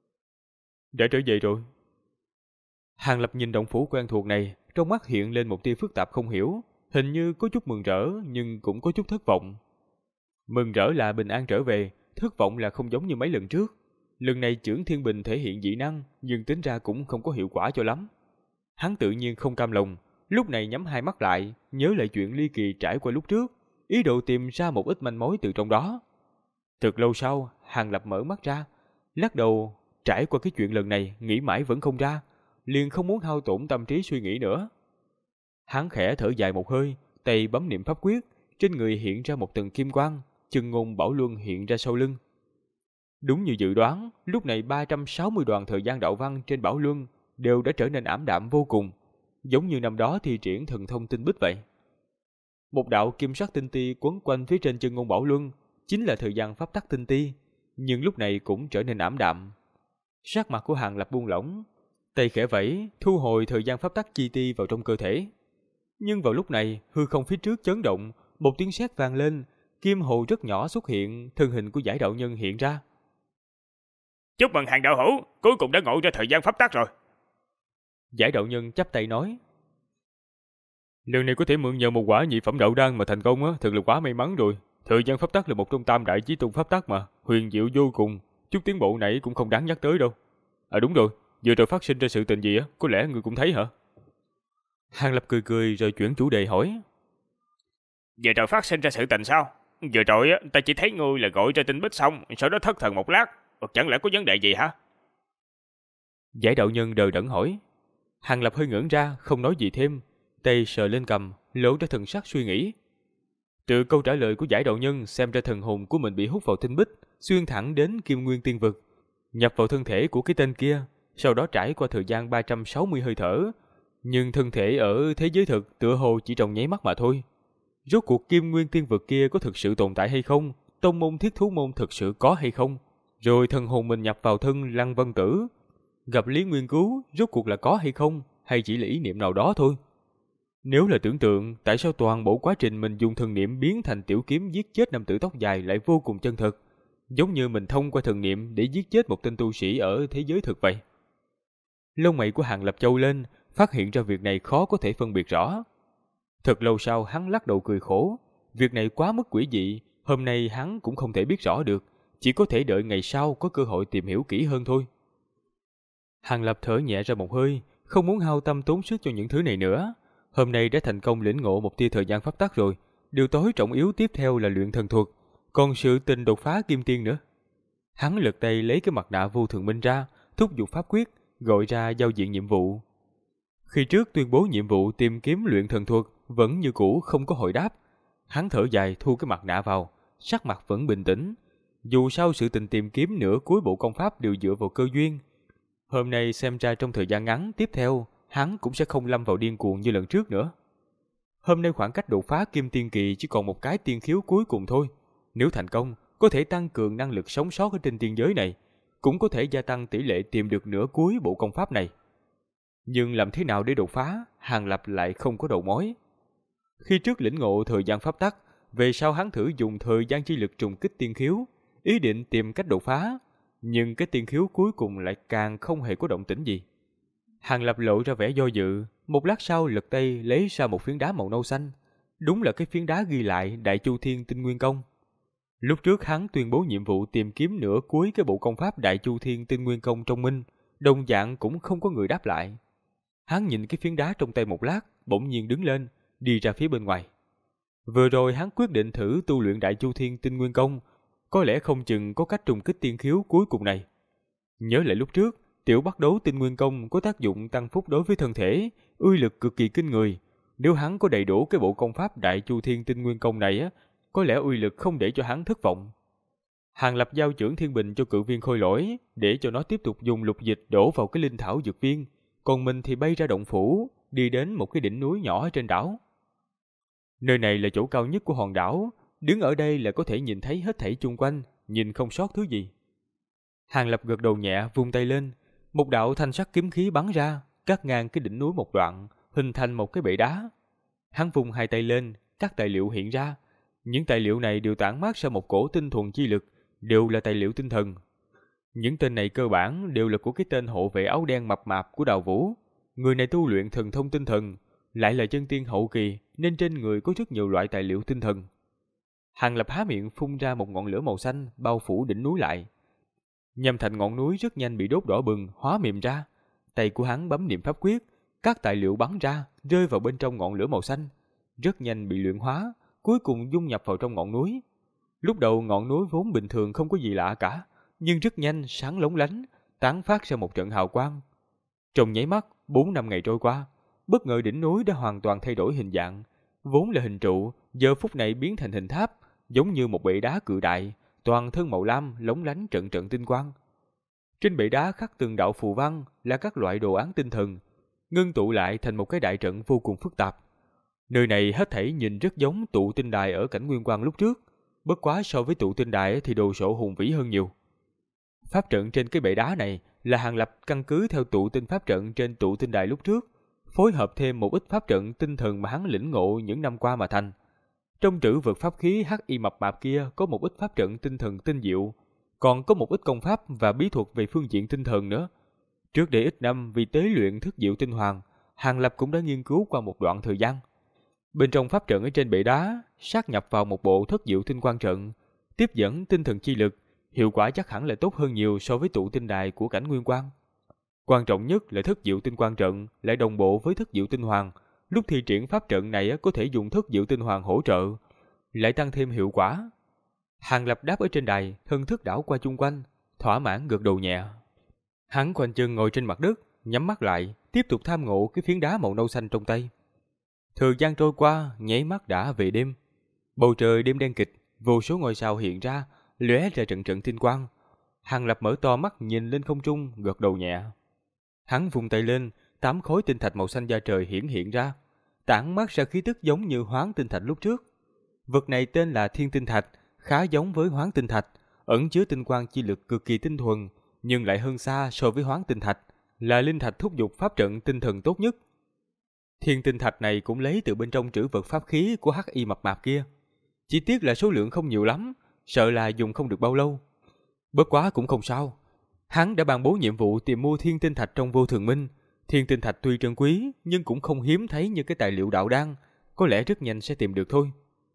Đã trở về rồi. Hàng Lập nhìn động phủ quen thuộc này, trong mắt hiện lên một tia phức tạp không hiểu, hình như có chút mừng rỡ nhưng cũng có chút thất vọng. Mừng rỡ là bình an trở về, thất vọng là không giống như mấy lần trước. Lần này Chưởng Thiên Bình thể hiện dị năng, nhưng tính ra cũng không có hiệu quả cho lắm. Hắn tự nhiên không cam lòng, lúc này nhắm hai mắt lại, nhớ lại chuyện ly kỳ trải qua lúc trước, ý đồ tìm ra một ít manh mối từ trong đó. Thật lâu sau, Hàng Lập mở mắt ra, lắc đầu, trải qua cái chuyện lần này, nghĩ mãi vẫn không ra, liền không muốn hao tổn tâm trí suy nghĩ nữa. Hắn khẽ thở dài một hơi, tay bấm niệm pháp quyết, trên người hiện ra một tầng kim quang, chân ngôn Bảo Luân hiện ra sau lưng. Đúng như dự đoán, lúc này 360 đoàn thời gian đạo văn trên Bảo Luân đều đã trở nên ảm đạm vô cùng, giống như năm đó thi triển thần thông tinh bích vậy. Một đạo kim sắc tinh ti quấn quanh phía trên chân ngôn Bảo Luân, chính là thời gian pháp tắc tinh ti, nhưng lúc này cũng trở nên ảm đạm. Sắc mặt của Hàng Lập buông lỏng, tay khẽ vẫy, thu hồi thời gian pháp tắc chi ti vào trong cơ thể. Nhưng vào lúc này, hư không phía trước chấn động, một tiếng sét vang lên, kim hồ rất nhỏ xuất hiện, thân hình của Giải đạo nhân hiện ra. Chúc mừng Hàng đạo hữu, cuối cùng đã ngộ ra thời gian pháp tắc rồi. Giải đạo nhân chắp tay nói. Lần này có thể mượn nhờ một quả nhị phẩm đạo đan mà thành công á, thật là quá may mắn rồi. Thời gian pháp tắc là một trong tam đại chí tôn pháp tắc mà, huyền diệu vô cùng, chút tiến bộ này cũng không đáng nhắc tới đâu. À đúng rồi, vừa rồi phát sinh ra sự tình gì á, có lẽ người cũng thấy hả? Hàng Lập cười cười rồi chuyển chủ đề hỏi. Vừa rồi phát sinh ra sự tình sao? Vừa rồi á, ta chỉ thấy ngươi là gọi ra tinh bích xong, sau đó thất thần một lát, chẳng lẽ có vấn đề gì hả? Giải đạo nhân đờ đẫn hỏi. Hàng Lập hơi ngẩn ra, không nói gì thêm, tay sờ lên cằm, lộ ra thần sắc suy nghĩ. Từ câu trả lời của Giải đạo nhân xem ra thần hồn của mình bị hút vào tinh bích, xuyên thẳng đến Kim Nguyên Tiên Vực, nhập vào thân thể của cái tên kia, sau đó trải qua thời gian 360 hơi thở. Nhưng thân thể ở thế giới thực tựa hồ chỉ trong nháy mắt mà thôi. Rốt cuộc Kim Nguyên Tiên Vực kia có thực sự tồn tại hay không? Tông môn Thiết Thú Môn thực sự có hay không? Rồi thần hồn mình nhập vào thân Lăng Vân Tử, gặp Lý Nguyên Cứu, rốt cuộc là có hay không? Hay chỉ là ý niệm nào đó thôi? Nếu là tưởng tượng, tại sao toàn bộ quá trình mình dùng thần niệm biến thành tiểu kiếm giết chết nam tử tóc dài lại vô cùng chân thực, giống như mình thông qua thần niệm để giết chết một tên tu sĩ ở thế giới thực vậy? Lông mày của Hàng Lập chau lên, phát hiện ra việc này khó có thể phân biệt rõ. Thật lâu sau hắn lắc đầu cười khổ, việc này quá mức quỷ dị, hôm nay hắn cũng không thể biết rõ được, chỉ có thể đợi ngày sau có cơ hội tìm hiểu kỹ hơn thôi. Hàng Lập thở nhẹ ra một hơi, không muốn hao tâm tốn sức cho những thứ này nữa. Hôm nay đã thành công lĩnh ngộ một tia thời gian pháp tắc rồi, điều tối trọng yếu tiếp theo là luyện thần thuật, còn sự tình đột phá kim tiên nữa. Hắn lật tay lấy cái mặt nạ vô thường minh ra, thúc giục pháp quyết, gọi ra giao diện nhiệm vụ. Khi trước tuyên bố nhiệm vụ tìm kiếm luyện thần thuật vẫn như cũ không có hồi đáp. Hắn thở dài thu cái mặt nạ vào, sắc mặt vẫn bình tĩnh. Dù sao sự tình tìm kiếm nửa cuối bộ công pháp đều dựa vào cơ duyên. Hôm nay xem ra trong thời gian ngắn tiếp theo, hắn cũng sẽ không lâm vào điên cuồng như lần trước nữa. Hôm nay khoảng cách đột phá kim tiên kỳ chỉ còn một cái tiên khiếu cuối cùng thôi. Nếu thành công, có thể tăng cường năng lực sống sót ở trên tiên giới này, cũng có thể gia tăng tỷ lệ tìm được nửa cuối bộ công pháp này. Nhưng làm thế nào để đột phá, Hàng Lập lại không có đầu mối. Khi trước lĩnh ngộ thời gian pháp tắc, về sau hắn thử dùng thời gian chi lực trùng kích tiên khiếu, ý định tìm cách đột phá, nhưng cái tiên khiếu cuối cùng lại càng không hề có động tĩnh gì. Hàng Lập lộ ra vẻ do dự, một lát sau lật tay lấy ra một phiến đá màu nâu xanh. Đúng là cái phiến đá ghi lại Đại Chu Thiên Tinh Nguyên Công. Lúc trước hắn tuyên bố nhiệm vụ tìm kiếm nửa cuối cái bộ công pháp Đại Chu Thiên Tinh Nguyên Công trong minh, đồng dạng cũng không có người đáp lại. Hắn nhìn cái phiến đá trong tay một lát, bỗng nhiên đứng lên, đi ra phía bên ngoài. Vừa rồi hắn quyết định thử tu luyện Đại Chu Thiên Tinh Nguyên Công, có lẽ không chừng có cách trùng kích tiên khiếu cuối cùng này. Nhớ lại lúc trước, tiểu bắt đấu Tinh Nguyên Công có tác dụng tăng phúc đối với thân thể, uy lực cực kỳ kinh người. Nếu hắn có đầy đủ cái bộ công pháp Đại Chu Thiên Tinh Nguyên Công này á, có lẽ uy lực không để cho hắn thất vọng. Hàng Lập giao chưởng thiên bình cho cự viên khôi lỗi, để cho nó tiếp tục dùng lục dịch đổ vào cái linh thảo dược viên, còn mình thì bay ra động phủ, đi đến một cái đỉnh núi nhỏ trên đảo. Nơi này là chỗ cao nhất của hòn đảo, đứng ở đây là có thể nhìn thấy hết thảy chung quanh, nhìn không sót thứ gì. Hàng Lập gật đầu nhẹ, vung tay lên, một đạo thanh sắc kiếm khí bắn ra, cắt ngang cái đỉnh núi một đoạn, hình thành một cái bệ đá. Hắn vung hai tay lên, các tài liệu hiện ra. Những tài liệu này đều tản mát ra một cổ tinh thuần chi lực, đều là tài liệu tinh thần. Những tên này cơ bản đều là của cái tên hộ vệ áo đen mập mạp của Đào Vũ. Người này tu luyện thần thông tinh thần, lại là chân tiên hậu kỳ, nên trên người có rất nhiều loại tài liệu tinh thần. Hàng Lập há miệng phun ra một ngọn lửa màu xanh bao phủ đỉnh núi lại. Nhằm thành ngọn núi rất nhanh bị đốt đỏ bừng, hóa mềm ra. Tay của hắn bấm niệm pháp quyết, các tài liệu bắn ra, rơi vào bên trong ngọn lửa màu xanh, rất nhanh bị luyện hóa, cuối cùng dung nhập vào trong ngọn núi. Lúc đầu ngọn núi vốn bình thường không có gì lạ cả, nhưng rất nhanh sáng lóng lánh, tán phát ra một trận hào quang. Trong nháy mắt, 4 năm ngày trôi qua, bất ngờ đỉnh núi đã hoàn toàn thay đổi hình dạng, vốn là hình trụ, giờ phút này biến thành hình tháp, giống như một bệ đá cự đại, toàn thân màu lam lóng lánh trận trận tinh quang. Trên bệ đá khắc từng đạo phù văn là các loại đồ án tinh thần, ngưng tụ lại thành một cái đại trận vô cùng phức tạp. Nơi này hết thảy nhìn rất giống tụ tinh đài ở cảnh Nguyên Quang lúc trước, bất quá so với tụ tinh đài thì đồ sộ hùng vĩ hơn nhiều. Pháp trận trên cái bệ đá này là Hàng Lập căn cứ theo tụ tinh pháp trận trên tụ tinh đài lúc trước, phối hợp thêm một ít pháp trận tinh thần mà hắn lĩnh ngộ những năm qua mà thành. Trong trữ vật pháp khí hắc y mập mạp kia có một ít pháp trận tinh thần tinh diệu, còn có một ít công pháp và bí thuật về phương diện tinh thần nữa. Trước đây ít năm vì tế luyện thức diệu tinh hoàng, Hàng Lập cũng đã nghiên cứu qua một đoạn thời gian. Bên trong pháp trận ở trên bệ đá, sát nhập vào một bộ thất diệu tinh quang trận, tiếp dẫn tinh thần chi lực, hiệu quả chắc hẳn là tốt hơn nhiều so với tụ tinh đài của cảnh Nguyên Quang. Quan trọng nhất là thất diệu tinh quang trận lại đồng bộ với thất diệu tinh hoàng, lúc thi triển pháp trận này có thể dùng thất diệu tinh hoàng hỗ trợ, lại tăng thêm hiệu quả. Hàng Lập đáp ở trên đài, thân thức đảo qua chung quanh, thỏa mãn gật đầu nhẹ. Hắn khoanh chân ngồi trên mặt đất, nhắm mắt lại, tiếp tục tham ngộ cái phiến đá màu nâu xanh trong tay. Thời gian trôi qua, nháy mắt đã về đêm. Bầu trời đêm đen kịch, vô số ngôi sao hiện ra, lóe ra trận trận tinh quang. Hàng Lập mở to mắt nhìn lên không trung, gật đầu nhẹ. Hắn vung tay lên, 8 khối tinh thạch màu xanh da trời hiển hiện ra, tản mát ra khí tức giống như hoán tinh thạch lúc trước. Vật này tên là Thiên Tinh Thạch, khá giống với hoán tinh thạch, ẩn chứa tinh quang chi lực cực kỳ tinh thuần, nhưng lại hơn xa so với hoán tinh thạch, là linh thạch thúc giục pháp trận tinh thần tốt nhất. Thiên Tinh Thạch này cũng lấy từ bên trong trữ vật pháp khí của hắc y mập mạp kia. Chỉ tiếc là số lượng không nhiều lắm, sợ là dùng không được bao lâu. Bất quá cũng không sao. Hắn đã ban bố nhiệm vụ tìm mua Thiên Tinh Thạch trong Vô Thường Minh. Thiên Tinh Thạch tuy trân quý, nhưng cũng không hiếm thấy như cái tài liệu đạo đan, có lẽ rất nhanh sẽ tìm được thôi.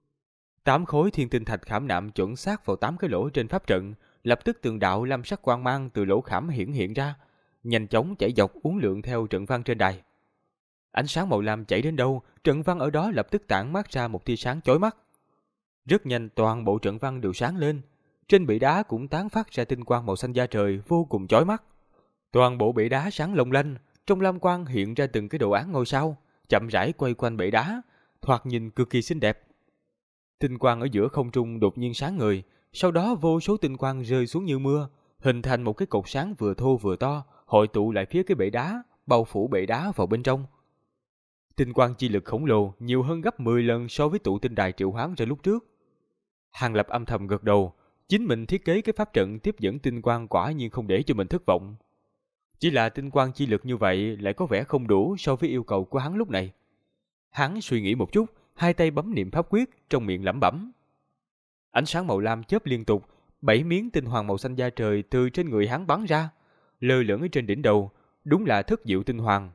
8 khối Thiên Tinh Thạch khảm nạm chuẩn xác vào 8 cái lỗ trên pháp trận, lập tức từng đạo lam sắc quang mang từ lỗ khảm hiển hiện ra, nhanh chóng chảy dọc uốn lượn theo trận văn trên đài. Ánh sáng màu lam chảy đến đâu, trận văn ở đó lập tức tản mát ra một tia sáng chói mắt. Rất nhanh toàn bộ trận văn đều sáng lên, trên bệ đá cũng tán phát ra tinh quang màu xanh da trời vô cùng chói mắt. Toàn bộ bệ đá sáng long lanh, trong lam quang hiện ra từng cái đồ án ngôi sao, chậm rãi quay quanh bệ đá, thoạt nhìn cực kỳ xinh đẹp. Tinh quang ở giữa không trung đột nhiên sáng ngời, sau đó vô số tinh quang rơi xuống như mưa, hình thành một cái cột sáng vừa thô vừa to, hội tụ lại phía cái bệ đá, bao phủ bệ đá vào bên trong. Tinh quang chi lực khổng lồ nhiều hơn gấp 10 lần so với tụ tinh đài triệu hoán ra lúc trước. Hàng Lập âm thầm gật đầu, chính mình thiết kế cái pháp trận tiếp dẫn tinh quang quả nhiên không để cho mình thất vọng. Chỉ là tinh quang chi lực như vậy lại có vẻ không đủ so với yêu cầu của hắn lúc này. Hắn suy nghĩ một chút, hai tay bấm niệm pháp quyết, trong miệng lẩm bẩm. Ánh sáng màu lam chớp liên tục, 7 miếng tinh hoàng màu xanh da trời từ trên người hắn bắn ra, lơ lửng ở trên đỉnh đầu, đúng là thất diệu tinh hoàng.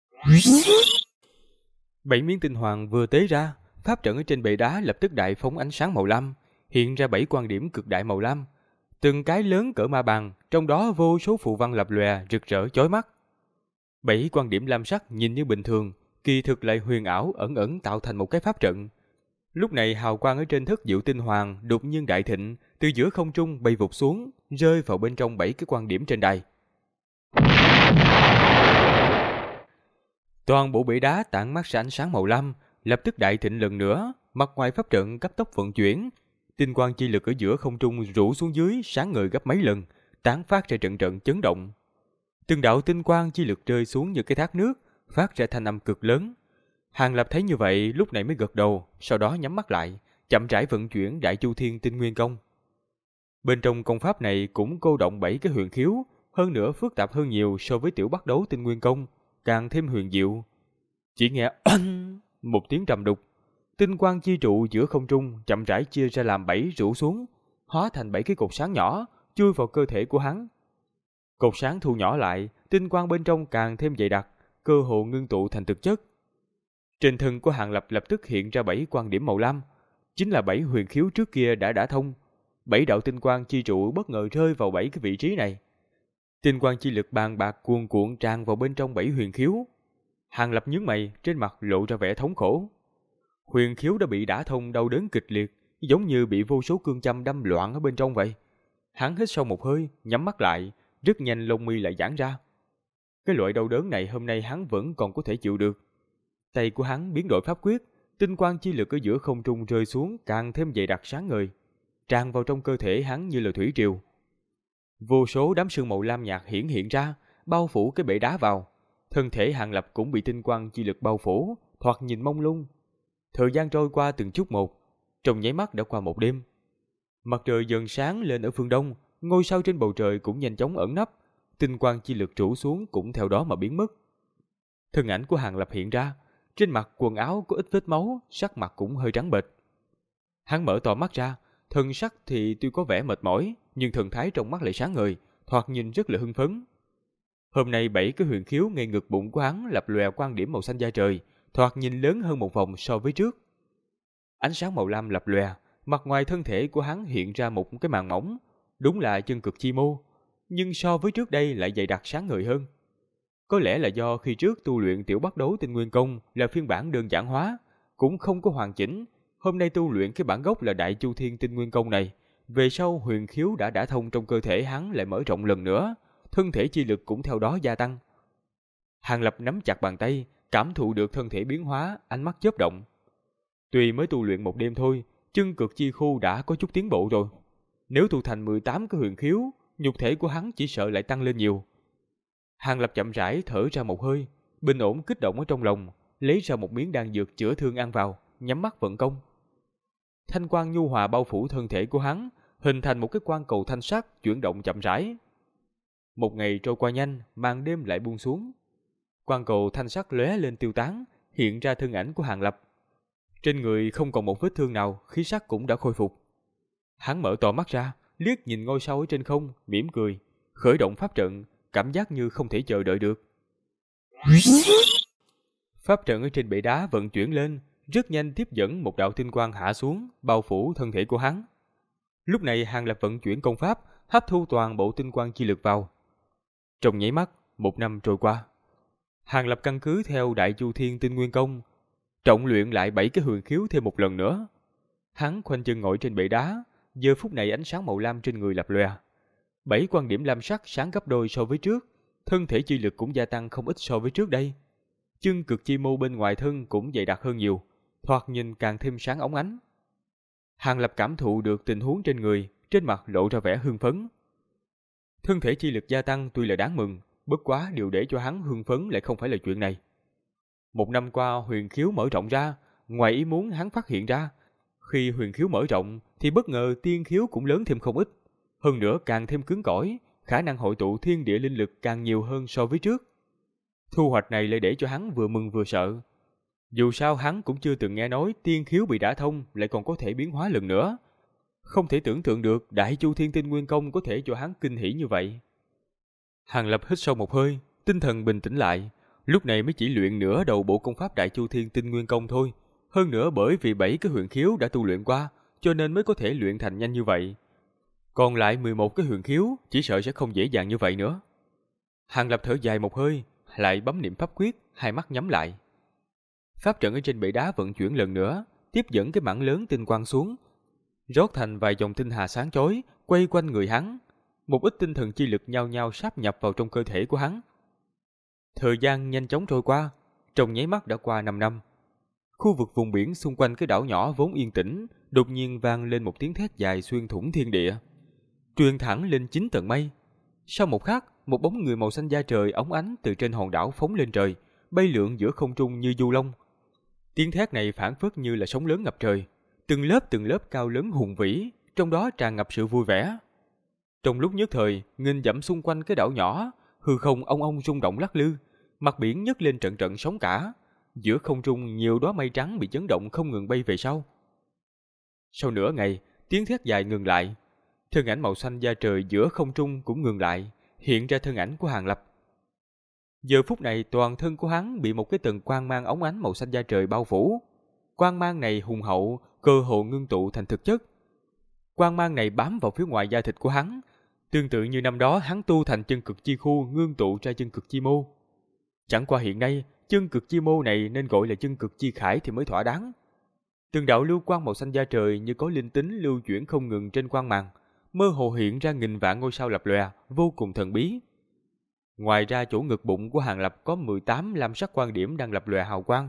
7 miếng tinh hoàng vừa tế ra, pháp trận ở trên bệ đá lập tức đại phóng ánh sáng màu lam, hiện ra 7 quan điểm cực đại màu lam, từng cái lớn cỡ ma bàn, trong đó vô số phù văn lập lòe rực rỡ chói mắt. 7 quan điểm lam sắc nhìn như bình thường, kỳ thực lại huyền ảo ẩn ẩn tạo thành một cái pháp trận. Lúc này hào quang ở trên thất diệu tinh hoàng đột nhiên đại thịnh, từ giữa không trung bay vụt xuống, rơi vào bên trong 7 cái quan điểm trên đài. Toàn bộ bể đá tản mát ra ánh sáng màu lam, lập tức đại thịnh lần nữa, mặt ngoài pháp trận cấp tốc vận chuyển, tinh quang chi lực ở giữa không trung rủ xuống dưới sáng ngời gấp mấy lần, tán phát ra trận trận chấn động. Từng đạo tinh quang chi lực rơi xuống như cái thác nước, phát ra thanh âm cực lớn. Hàng Lập thấy như vậy, lúc này mới gật đầu, sau đó nhắm mắt lại, chậm rãi vận chuyển Đại Chu Thiên Tinh Nguyên Công. Bên trong công pháp này cũng cô động 7 cái huyền khiếu, hơn nữa phức tạp hơn nhiều so với tiểu bắt đấu Tinh Nguyên Công, càng thêm huyền diệu. Chỉ nghe một tiếng trầm đục, tinh quang chi trụ giữa không trung chậm rãi chia ra làm 7 rủ xuống, hóa thành 7 cái cột sáng nhỏ, chui vào cơ thể của hắn. Cột sáng thu nhỏ lại, tinh quang bên trong càng thêm dày đặc, cơ hồ ngưng tụ thành thực chất. Trên thân của Hàng Lập lập tức hiện ra 7 quan điểm màu lam, chính là 7 huyền khiếu trước kia đã thông. 7 đạo tinh quang chi trụ bất ngờ rơi vào 7 cái vị trí này. Tinh quang chi lực bàn bạc cuồn cuộn tràn vào bên trong 7 huyền khiếu. Hàng Lập nhướng mày, trên mặt lộ ra vẻ thống khổ. Huyền khiếu đã bị đả thông đau đớn kịch liệt, giống như bị vô số cương châm đâm loạn ở bên trong vậy. Hắn hít sâu một hơi, nhắm mắt lại, rất nhanh lông mi lại giãn ra. Cái loại đau đớn này hôm nay hắn vẫn còn có thể chịu được. Tay của hắn biến đổi pháp quyết, tinh quang chi lực ở giữa không trung rơi xuống càng thêm dày đặc sáng ngời, tràn vào trong cơ thể hắn như là thủy triều. Vô số đám sương màu lam nhạt hiển hiện ra, bao phủ cái bể đá vào. Thân thể Hàng Lập cũng bị tinh quang chi lực bao phủ, thoạt nhìn mông lung. Thời gian trôi qua từng chút một, trong nháy mắt đã qua một đêm. Mặt trời dần sáng lên ở phương đông, ngôi sao trên bầu trời cũng nhanh chóng ẩn nấp, tinh quang chi lực trụ xuống cũng theo đó mà biến mất. Thân ảnh của Hàng Lập hiện ra, trên mặt quần áo có ít vết máu, sắc mặt cũng hơi trắng bệch. Hắn mở to mắt ra, thần sắc thì tuy có vẻ mệt mỏi, nhưng thần thái trong mắt lại sáng ngời, thoạt nhìn rất là hưng phấn. Hôm nay 7 cái huyền khiếu ngay ngực bụng của hắn lập lòe quang điểm màu xanh da trời, thoạt nhìn lớn hơn một vòng so với trước. Ánh sáng màu lam lập lòe, mặt ngoài thân thể của hắn hiện ra một cái màng mỏng, đúng là chân cực chi mô, nhưng so với trước đây lại dày đặc sáng ngời hơn. Có lẽ là do khi trước tu luyện tiểu bắt đấu tinh nguyên công là phiên bản đơn giản hóa, cũng không có hoàn chỉnh, hôm nay tu luyện cái bản gốc là Đại Chu Thiên tinh nguyên công này, về sau huyền khiếu đã thông trong cơ thể hắn lại mở rộng lần nữa, thân thể chi lực cũng theo đó gia tăng. Hàng Lập nắm chặt bàn tay, cảm thụ được thân thể biến hóa, ánh mắt chớp động. Tuy mới tu luyện một đêm thôi, chân cực chi khu đã có chút tiến bộ rồi. Nếu tu thành 18 cái huyền khiếu, nhục thể của hắn chỉ sợ lại tăng lên nhiều. Hàng Lập chậm rãi thở ra một hơi, bình ổn kích động ở trong lòng, lấy ra một miếng đan dược chữa thương ăn vào, nhắm mắt vận công. Thanh quang nhu hòa bao phủ thân thể của hắn, hình thành một cái quang cầu thanh sắc chuyển động chậm rãi. Một ngày trôi qua nhanh, màn đêm lại buông xuống. Quang cầu thanh sắc lóe lên tiêu tán, hiện ra thân ảnh của Hàng Lập. Trên người không còn một vết thương nào, khí sắc cũng đã khôi phục. Hắn mở to mắt ra, liếc nhìn ngôi sao ở trên không, mỉm cười, khởi động pháp trận, cảm giác như không thể chờ đợi được. Pháp trận ở trên bệ đá vận chuyển lên, rất nhanh tiếp dẫn một đạo tinh quang hạ xuống, bao phủ thân thể của hắn. Lúc này Hàng Lập vận chuyển công pháp, hấp thu toàn bộ tinh quang chi lực vào. Trong nháy mắt, 1 năm trôi qua. Hàng Lập căn cứ theo Đại Chu Thiên tinh nguyên công, trọng luyện lại 7 cái huyền khiếu thêm một lần nữa. Hắn khoanh chân ngồi trên bệ đá, giờ phút này ánh sáng màu lam trên người lập lòe. 7 quan điểm lam sắc sáng gấp đôi so với trước, thân thể chi lực cũng gia tăng không ít so với trước đây. Chân cực chi mô bên ngoài thân cũng dày đặc hơn nhiều, thoạt nhìn càng thêm sáng óng ánh. Hàng Lập cảm thụ được tình huống trên người, trên mặt lộ ra vẻ hưng phấn. Thân thể chi lực gia tăng tuy là đáng mừng, bất quá điều để cho hắn hưng phấn lại không phải là chuyện này. 1 năm qua huyền khiếu mở rộng ra, ngoài ý muốn hắn phát hiện ra, khi huyền khiếu mở rộng thì bất ngờ tiên khiếu cũng lớn thêm không ít, hơn nữa càng thêm cứng cỏi, khả năng hội tụ thiên địa linh lực càng nhiều hơn so với trước. Thu hoạch này lại để cho hắn vừa mừng vừa sợ. Dù sao hắn cũng chưa từng nghe nói tiên khiếu bị đả thông lại còn có thể biến hóa lần nữa. Không thể tưởng tượng được Đại Chu Thiên tinh nguyên công có thể cho hắn kinh hỉ như vậy. Hàng Lập hít sâu một hơi, tinh thần bình tĩnh lại, lúc này mới chỉ luyện nửa đầu bộ công pháp Đại Chu Thiên tinh nguyên công thôi. Hơn nữa bởi vì 7 cái huyền khiếu đã tu luyện qua, cho nên mới có thể luyện thành nhanh như vậy. Còn lại 11 cái huyền khiếu chỉ sợ sẽ không dễ dàng như vậy nữa. Hàng Lập thở dài một hơi, lại bấm niệm pháp quyết, hai mắt nhắm lại. Pháp trận ở trên bệ đá vận chuyển lần nữa, tiếp dẫn cái mảng lớn tinh quang xuống, rót thành vài dòng tinh hà sáng chói quay quanh người hắn. Một ít tinh thần chi lực nhao nhao sáp nhập vào trong cơ thể của hắn. Thời gian nhanh chóng trôi qua, trong nháy mắt đã qua 5 năm. Khu vực vùng biển xung quanh cái đảo nhỏ vốn yên tĩnh, đột nhiên vang lên một tiếng thét dài xuyên thủng thiên địa, truyền thẳng lên 9 tầng mây. Sau một khắc, một bóng người màu xanh da trời óng ánh từ trên hòn đảo phóng lên trời, bay lượn giữa không trung như du long. Tiếng thét này phảng phất như là sóng lớn ngập trời, từng lớp cao lớn hùng vĩ, trong đó tràn ngập sự vui vẻ. Trong lúc nhất thời, nghìn dặm xung quanh cái đảo nhỏ, hư không ong ong rung động lắc lư, mặt biển nhấc lên trận trận sóng cả. Giữa không trung nhiều đóa mây trắng bị chấn động không ngừng bay về sau. Sau nửa ngày, tiếng thét dài ngừng lại. Thân ảnh màu xanh da trời giữa không trung cũng ngừng lại, hiện ra thân ảnh của Hàng Lập. Giờ phút này toàn thân của hắn bị một cái tầng quang mang óng ánh màu xanh da trời bao phủ. Quang mang này hùng hậu, cơ hồ ngưng tụ thành thực chất. Quang mang này bám vào phía ngoài da thịt của hắn, tương tự như năm đó hắn tu thành chân cực chi khu ngưng tụ ra chân cực chi mô. Chẳng qua hiện nay, chân cực chi mô này nên gọi là chân cực chi khải thì mới thỏa đáng. Từng đạo lưu quang màu xanh da trời như có linh tính lưu chuyển không ngừng trên quang màn, mơ hồ hiện ra nghìn vạn ngôi sao lập lòe, vô cùng thần bí. Ngoài ra chỗ ngực bụng của Hàng Lập có 18 lam sắc quan điểm đang lập lòe hào quang.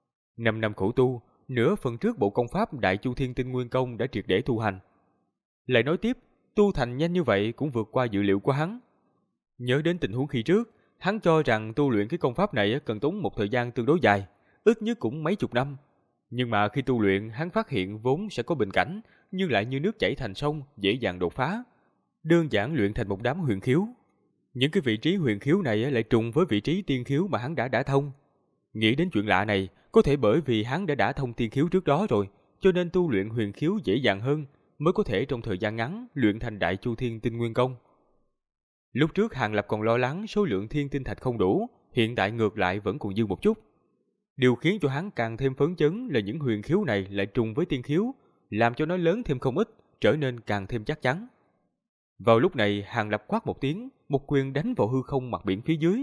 5 năm khổ tu, nửa phần trước bộ công pháp Đại Chu Thiên tinh nguyên công đã triệt để tu hành. Lại nói tiếp, tu thành nhanh như vậy cũng vượt qua dự liệu của hắn. Nhớ đến tình huống khi trước, hắn cho rằng tu luyện cái công pháp này cần tốn một thời gian tương đối dài, ít nhất cũng mấy chục năm. Nhưng mà khi tu luyện, hắn phát hiện vốn sẽ có bình cảnh, nhưng lại như nước chảy thành sông, dễ dàng đột phá. Đơn giản luyện thành một đám huyền khiếu. Những cái vị trí huyền khiếu này lại trùng với vị trí tiên khiếu mà hắn đã đả thông. Nghĩ đến chuyện lạ này, có thể bởi vì hắn đã đả thông tiên khiếu trước đó rồi, cho nên tu luyện huyền khiếu dễ dàng hơn, mới có thể trong thời gian ngắn luyện thành Đại Chu Thiên Tinh Nguyên Công. Lúc trước Hàng Lập còn lo lắng số lượng thiên tinh thạch không đủ, hiện tại ngược lại vẫn còn dư một chút. Điều khiến cho hắn càng thêm phấn chấn là những huyền khiếu này lại trùng với tiên khiếu, làm cho nó lớn thêm không ít, trở nên càng thêm chắc chắn. Vào lúc này, Hàng Lập quát một tiếng, một quyền đánh vào hư không mặt biển phía dưới.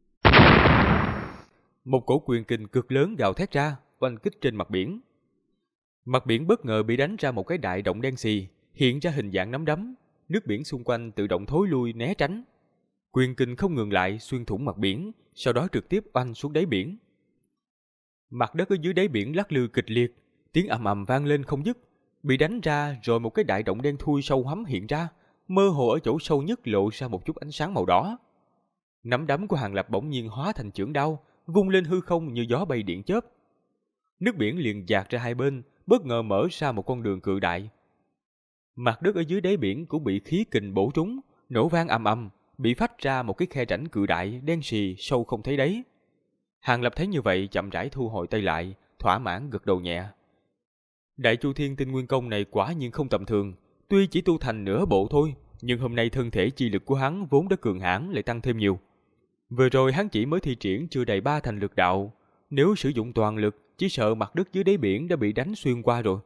Một cổ quyền kình cực lớn gào thét ra, oanh kích trên mặt biển. Mặt biển bất ngờ bị đánh ra một cái đại động đen xì, hiện ra hình dạng nắm đấm, nước biển xung quanh tự động thối lui né tránh. Quyền kình không ngừng lại xuyên thủng mặt biển, sau đó trực tiếp oanh xuống đáy biển. Mặt đất ở dưới đáy biển lắc lư kịch liệt, tiếng ầm ầm vang lên không dứt. Bị đánh ra rồi một cái đại động đen thui sâu hoắm hiện ra, mơ hồ ở chỗ sâu nhất lộ ra một chút ánh sáng màu đỏ. Nắm đấm của Hàng Lập bỗng nhiên hóa thành chưởng đao, vung lên hư không như gió bay điện chớp. Nước biển liền dạt ra hai bên, bất ngờ mở ra một con đường cự đại. Mặt đất ở dưới đáy biển cũng bị khí kình bổ trúng, nổ vang ầm ầm, bị phách ra một cái khe rãnh cự đại đen sì sâu không thấy đáy. Hàng Lập thấy như vậy chậm rãi thu hồi tay lại, thỏa mãn gật đầu nhẹ. Đại Chu Thiên Tinh Nguyên Công này quả nhiên không tầm thường, tuy chỉ tu thành nửa bộ thôi, nhưng hôm nay thân thể chi lực của hắn vốn đã cường hãn lại tăng thêm nhiều. Vừa rồi hắn chỉ mới thi triển chưa đầy 3 thành lực đạo, nếu sử dụng toàn lực, chỉ sợ mặt đất dưới đáy biển đã bị đánh xuyên qua rồi.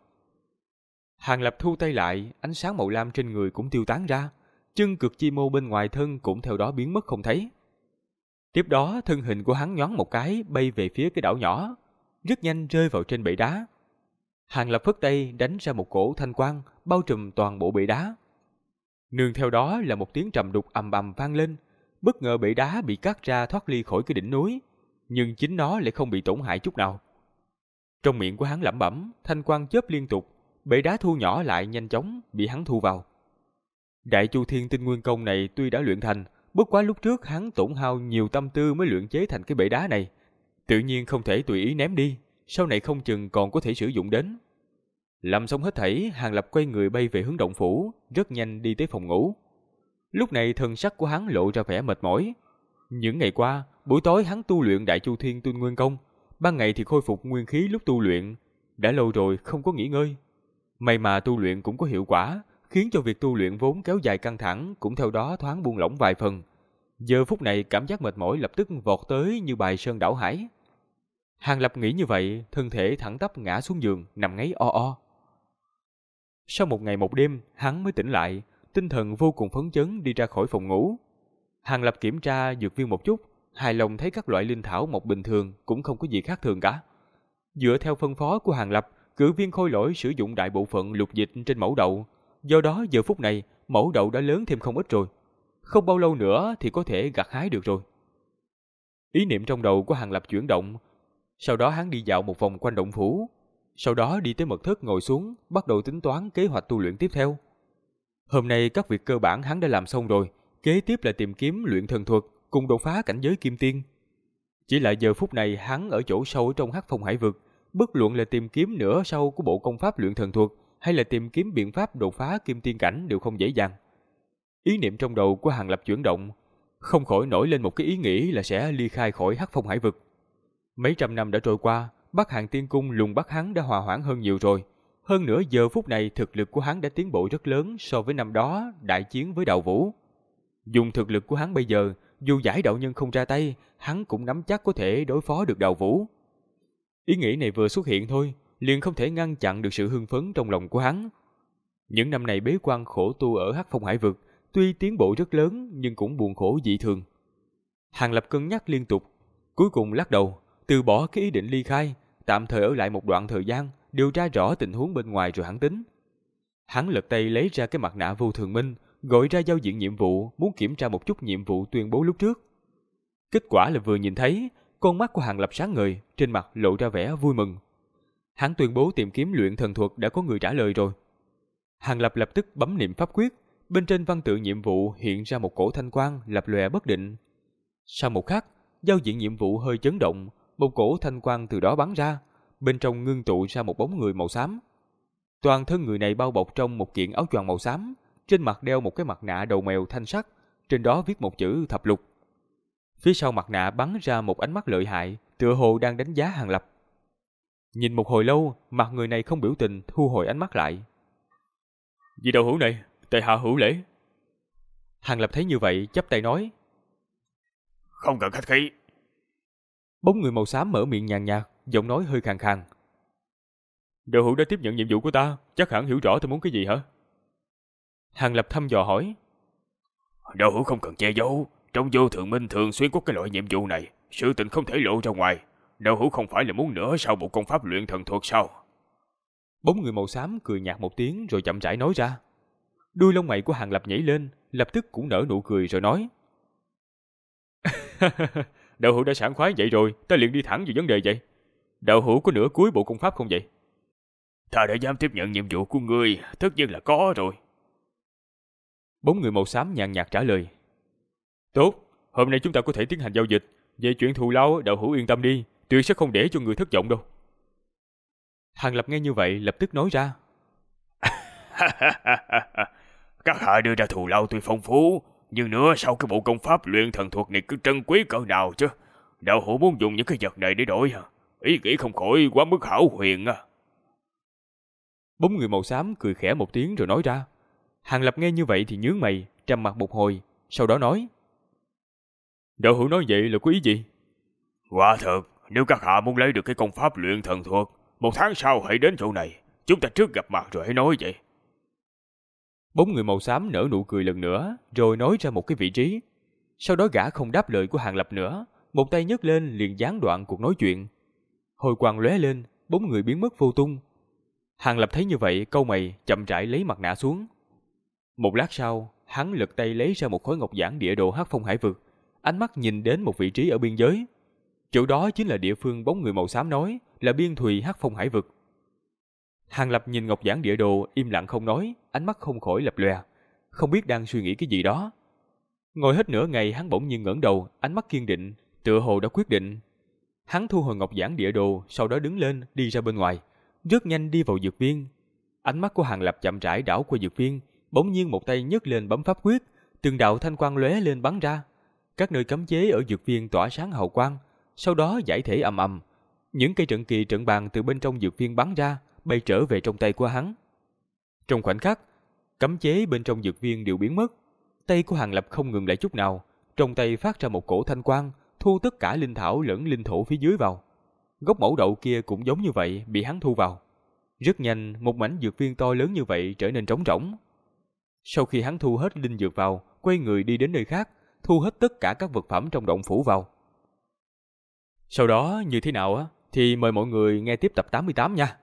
Hàng Lập thu tay lại, ánh sáng màu lam trên người cũng tiêu tán ra, chân cực chi mô bên ngoài thân cũng theo đó biến mất không thấy. Tiếp đó, thân hình của hắn nhoáng một cái bay về phía cái đảo nhỏ, rất nhanh rơi vào trên bệ đá. Hàng Lập phất tay đánh ra một cổ thanh quang bao trùm toàn bộ bệ đá. Nương theo đó là một tiếng trầm đục ầm ầm vang lên, bất ngờ bệ đá bị cắt ra thoát ly khỏi cái đỉnh núi, nhưng chính nó lại không bị tổn hại chút nào. Trong miệng của hắn lẩm bẩm, thanh quang chớp liên tục, bệ đá thu nhỏ lại nhanh chóng bị hắn thu vào. Đại Chu Thiên Tinh Nguyên Công này tuy đã luyện thành, bất quá lúc trước hắn tổn hao nhiều tâm tư mới luyện chế thành cái bệ đá này, tự nhiên không thể tùy ý ném đi, sau này không chừng còn có thể sử dụng đến. Làm xong hết thảy, Hàng Lập quay người bay về hướng động phủ, rất nhanh đi tới phòng ngủ. Lúc này thần sắc của hắn lộ ra vẻ mệt mỏi. Những ngày qua, buổi tối hắn tu luyện Đại Chu Thiên Tinh Nguyên Công, ban ngày thì khôi phục nguyên khí lúc tu luyện, đã lâu rồi không có nghỉ ngơi. May mà tu luyện cũng có hiệu quả, khiến cho việc tu luyện vốn kéo dài căng thẳng cũng theo đó thoáng buông lỏng vài phần. Giờ phút này cảm giác mệt mỏi lập tức vọt tới như bài sơn đảo hải. Hàng Lập nghĩ như vậy, thân thể thẳng tắp ngã xuống giường, nằm ngáy o o. Sau một ngày một đêm, hắn mới tỉnh lại, tinh thần vô cùng phấn chấn đi ra khỏi phòng ngủ. Hàng Lập kiểm tra dược viên một chút, hài lòng thấy các loại linh thảo mọc bình thường cũng không có gì khác thường cả. Dựa theo phân phó của Hàng Lập, cử viên khôi lỗi sử dụng đại bộ phận lục dịch trên mẫu đậu, do đó giờ phút này mẫu đậu đã lớn thêm không ít rồi. Không bao lâu nữa thì có thể gặt hái được rồi. Ý niệm trong đầu của Hàng Lập chuyển động, sau đó hắn đi dạo một vòng quanh động phủ, sau đó đi tới mật thất ngồi xuống, bắt đầu tính toán kế hoạch tu luyện tiếp theo. Hôm nay các việc cơ bản hắn đã làm xong rồi, kế tiếp là tìm kiếm luyện thần thuật cùng đột phá cảnh giới kim tiên. Chỉ là giờ phút này hắn ở chỗ sâu ở trong Hắc Phong Hải vực, bất luận là tìm kiếm nửa sâu của bộ công pháp luyện thần thuật hay là tìm kiếm biện pháp đột phá kim tiên cảnh đều không dễ dàng. Ý niệm trong đầu của Hàng Lập chuyển động, không khỏi nổi lên một cái ý nghĩ là sẽ ly khai khỏi Hắc Phong Hải vực. Mấy trăm năm đã trôi qua, Bắc Hàng Tiên Cung lùng bắt hắn đã hòa hoãn hơn nhiều rồi. Hơn nữa giờ phút này thực lực của hắn đã tiến bộ rất lớn so với năm đó đại chiến với Đạo Vũ. Dùng thực lực của hắn bây giờ, dù giải đạo nhân không ra tay, hắn cũng nắm chắc có thể đối phó được Đạo Vũ. Ý nghĩ này vừa xuất hiện thôi, liền không thể ngăn chặn được sự hưng phấn trong lòng của hắn. Những năm này bế quan khổ tu ở Hắc Phong Hải vực, tuy tiến bộ rất lớn nhưng cũng buồn khổ dị thường. Hàng Lập cân nhắc liên tục, cuối cùng lắc đầu, từ bỏ cái ý định ly khai, tạm thời ở lại một đoạn thời gian, điều tra rõ tình huống bên ngoài rồi hẳn tính. Hắn lật tay lấy ra cái mặt nạ vô thường minh, gọi ra giao diện nhiệm vụ, muốn kiểm tra một chút nhiệm vụ tuyên bố lúc trước. Kết quả là vừa nhìn thấy, con mắt của Hàng Lập sáng ngời, trên mặt lộ ra vẻ vui mừng. Hắn tuyên bố tìm kiếm luyện thần thuật đã có người trả lời rồi. Hàng Lập lập tức bấm niệm pháp quyết, bên trên văn tự nhiệm vụ hiện ra một cổ thanh quang lập lòe bất định. Sau một khắc, giao diện nhiệm vụ hơi chấn động, một cổ thanh quang từ đó bắn ra, bên trong ngưng tụ ra một bóng người màu xám. Toàn thân người này bao bọc trong một kiện áo choàng màu xám, trên mặt đeo một cái mặt nạ đầu mèo thanh sắc, trên đó viết một chữ thập lục. Phía sau mặt nạ bắn ra một ánh mắt lợi hại, tựa hồ đang đánh giá Hàng Lập. Nhìn một hồi lâu, mặt người này không biểu tình, thu hồi ánh mắt lại. Vị đạo hữu này, tại hạ hữu lễ. Hàng Lập thấy như vậy, chắp tay nói. Không cần khách khí. Bóng người màu xám mở miệng nhàn nhạt, giọng nói hơi khàn khàn. Đạo hữu đã tiếp nhận nhiệm vụ của ta, chắc hẳn hiểu rõ tôi muốn cái gì hả? Hàng Lập thăm dò hỏi. Đạo hữu không cần che giấu, trong vô thượng minh thường xuyên có cái loại nhiệm vụ này, sự tình không thể lộ ra ngoài. Đạo hữu không phải là muốn nữa sau một công pháp luyện thần thuật sao? Bóng người màu xám cười nhạt một tiếng rồi chậm rãi nói ra. Đuôi lông mày của Hàng Lập nhảy lên, lập tức cũng nở nụ cười rồi nói. Đạo hữu đã sảng khoái vậy rồi, ta liền đi thẳng vào vấn đề vậy. Đạo hữu có nửa cuối bộ công pháp không vậy? Ta đã dám tiếp nhận nhiệm vụ của ngươi, tất nhiên là có rồi. Bóng người màu xám nhàn nhạt trả lời. Tốt, hôm nay chúng ta có thể tiến hành giao dịch. Về chuyện thù lao, đạo hữu yên tâm đi, tuyệt sẽ không để cho người thất vọng đâu. Hàng Lập nghe như vậy lập tức nói ra. Các hạ đưa ra thù lao tuy phong phú, nhưng nữa sau cái bộ công pháp luyện thần thuật này cứ trân quý cỡ nào chứ? Đạo hữu muốn dùng những cái vật này để đổi hả? Ý nghĩ không khỏi quá mức hão huyền à. Bóng người màu xám cười khẽ một tiếng rồi nói ra. Hàng Lập nghe như vậy thì nhướng mày, trầm mặt một hồi, sau đó nói. Đạo hữu nói vậy là có ý gì? Quả thật, nếu các hạ muốn lấy được cái công pháp luyện thần thuật, 1 tháng sau hãy đến chỗ này, chúng ta trước gặp mặt rồi hãy nói vậy. Bóng người màu xám nở nụ cười lần nữa, rồi nói ra một cái vị trí. Sau đó gã không đáp lời của Hàng Lập nữa, một tay nhấc lên liền gián đoạn cuộc nói chuyện. Hồi quang lóe lên, bóng người biến mất vô tung. Hàng Lập thấy như vậy, cau mày, chậm rãi lấy mặt nạ xuống. Một lát sau, hắn lật tay lấy ra một khối ngọc giản địa đồ Hắc Phong Hải vực, ánh mắt nhìn đến một vị trí ở biên giới. Chỗ đó chính là địa phương bóng người màu xám nói là biên thùy Hắc Phong Hải vực. Hàng Lập nhìn ngọc giản địa đồ im lặng không nói, ánh mắt không khỏi lập lòe, không biết đang suy nghĩ cái gì đó. Ngồi hết nửa ngày hắn bỗng nhiên ngẩng đầu, ánh mắt kiên định, tựa hồ đã quyết định. Hắn thu hồi ngọc giản địa đồ, sau đó đứng lên đi ra bên ngoài, rất nhanh đi vào dược viên. Ánh mắt của Hàng Lập chậm rãi đảo qua dược viên, bỗng nhiên một tay nhấc lên bấm pháp quyết, từng đạo thanh quang lóe lên bắn ra. Các nơi cấm chế ở dược viên tỏa sáng hào quang, sau đó giải thể ầm ầm. Những cây trận kỳ trận bàn từ bên trong dược viên bắn ra, bay trở về trong tay của hắn. Trong khoảnh khắc, cấm chế bên trong dược viên đều biến mất. Tay của Hàng Lập không ngừng lại chút nào, trong tay phát ra một cổ thanh quang, thu tất cả linh thảo lẫn linh thổ phía dưới vào. Gốc mẫu đậu kia cũng giống như vậy, bị hắn thu vào. Rất nhanh, một mảnh dược viên to lớn như vậy trở nên trống rỗng. Sau khi hắn thu hết linh dược vào, quay người đi đến nơi khác, thu hết tất cả các vật phẩm trong động phủ vào. Sau đó như thế nào á, thì mời mọi người nghe tiếp tập 88 nha.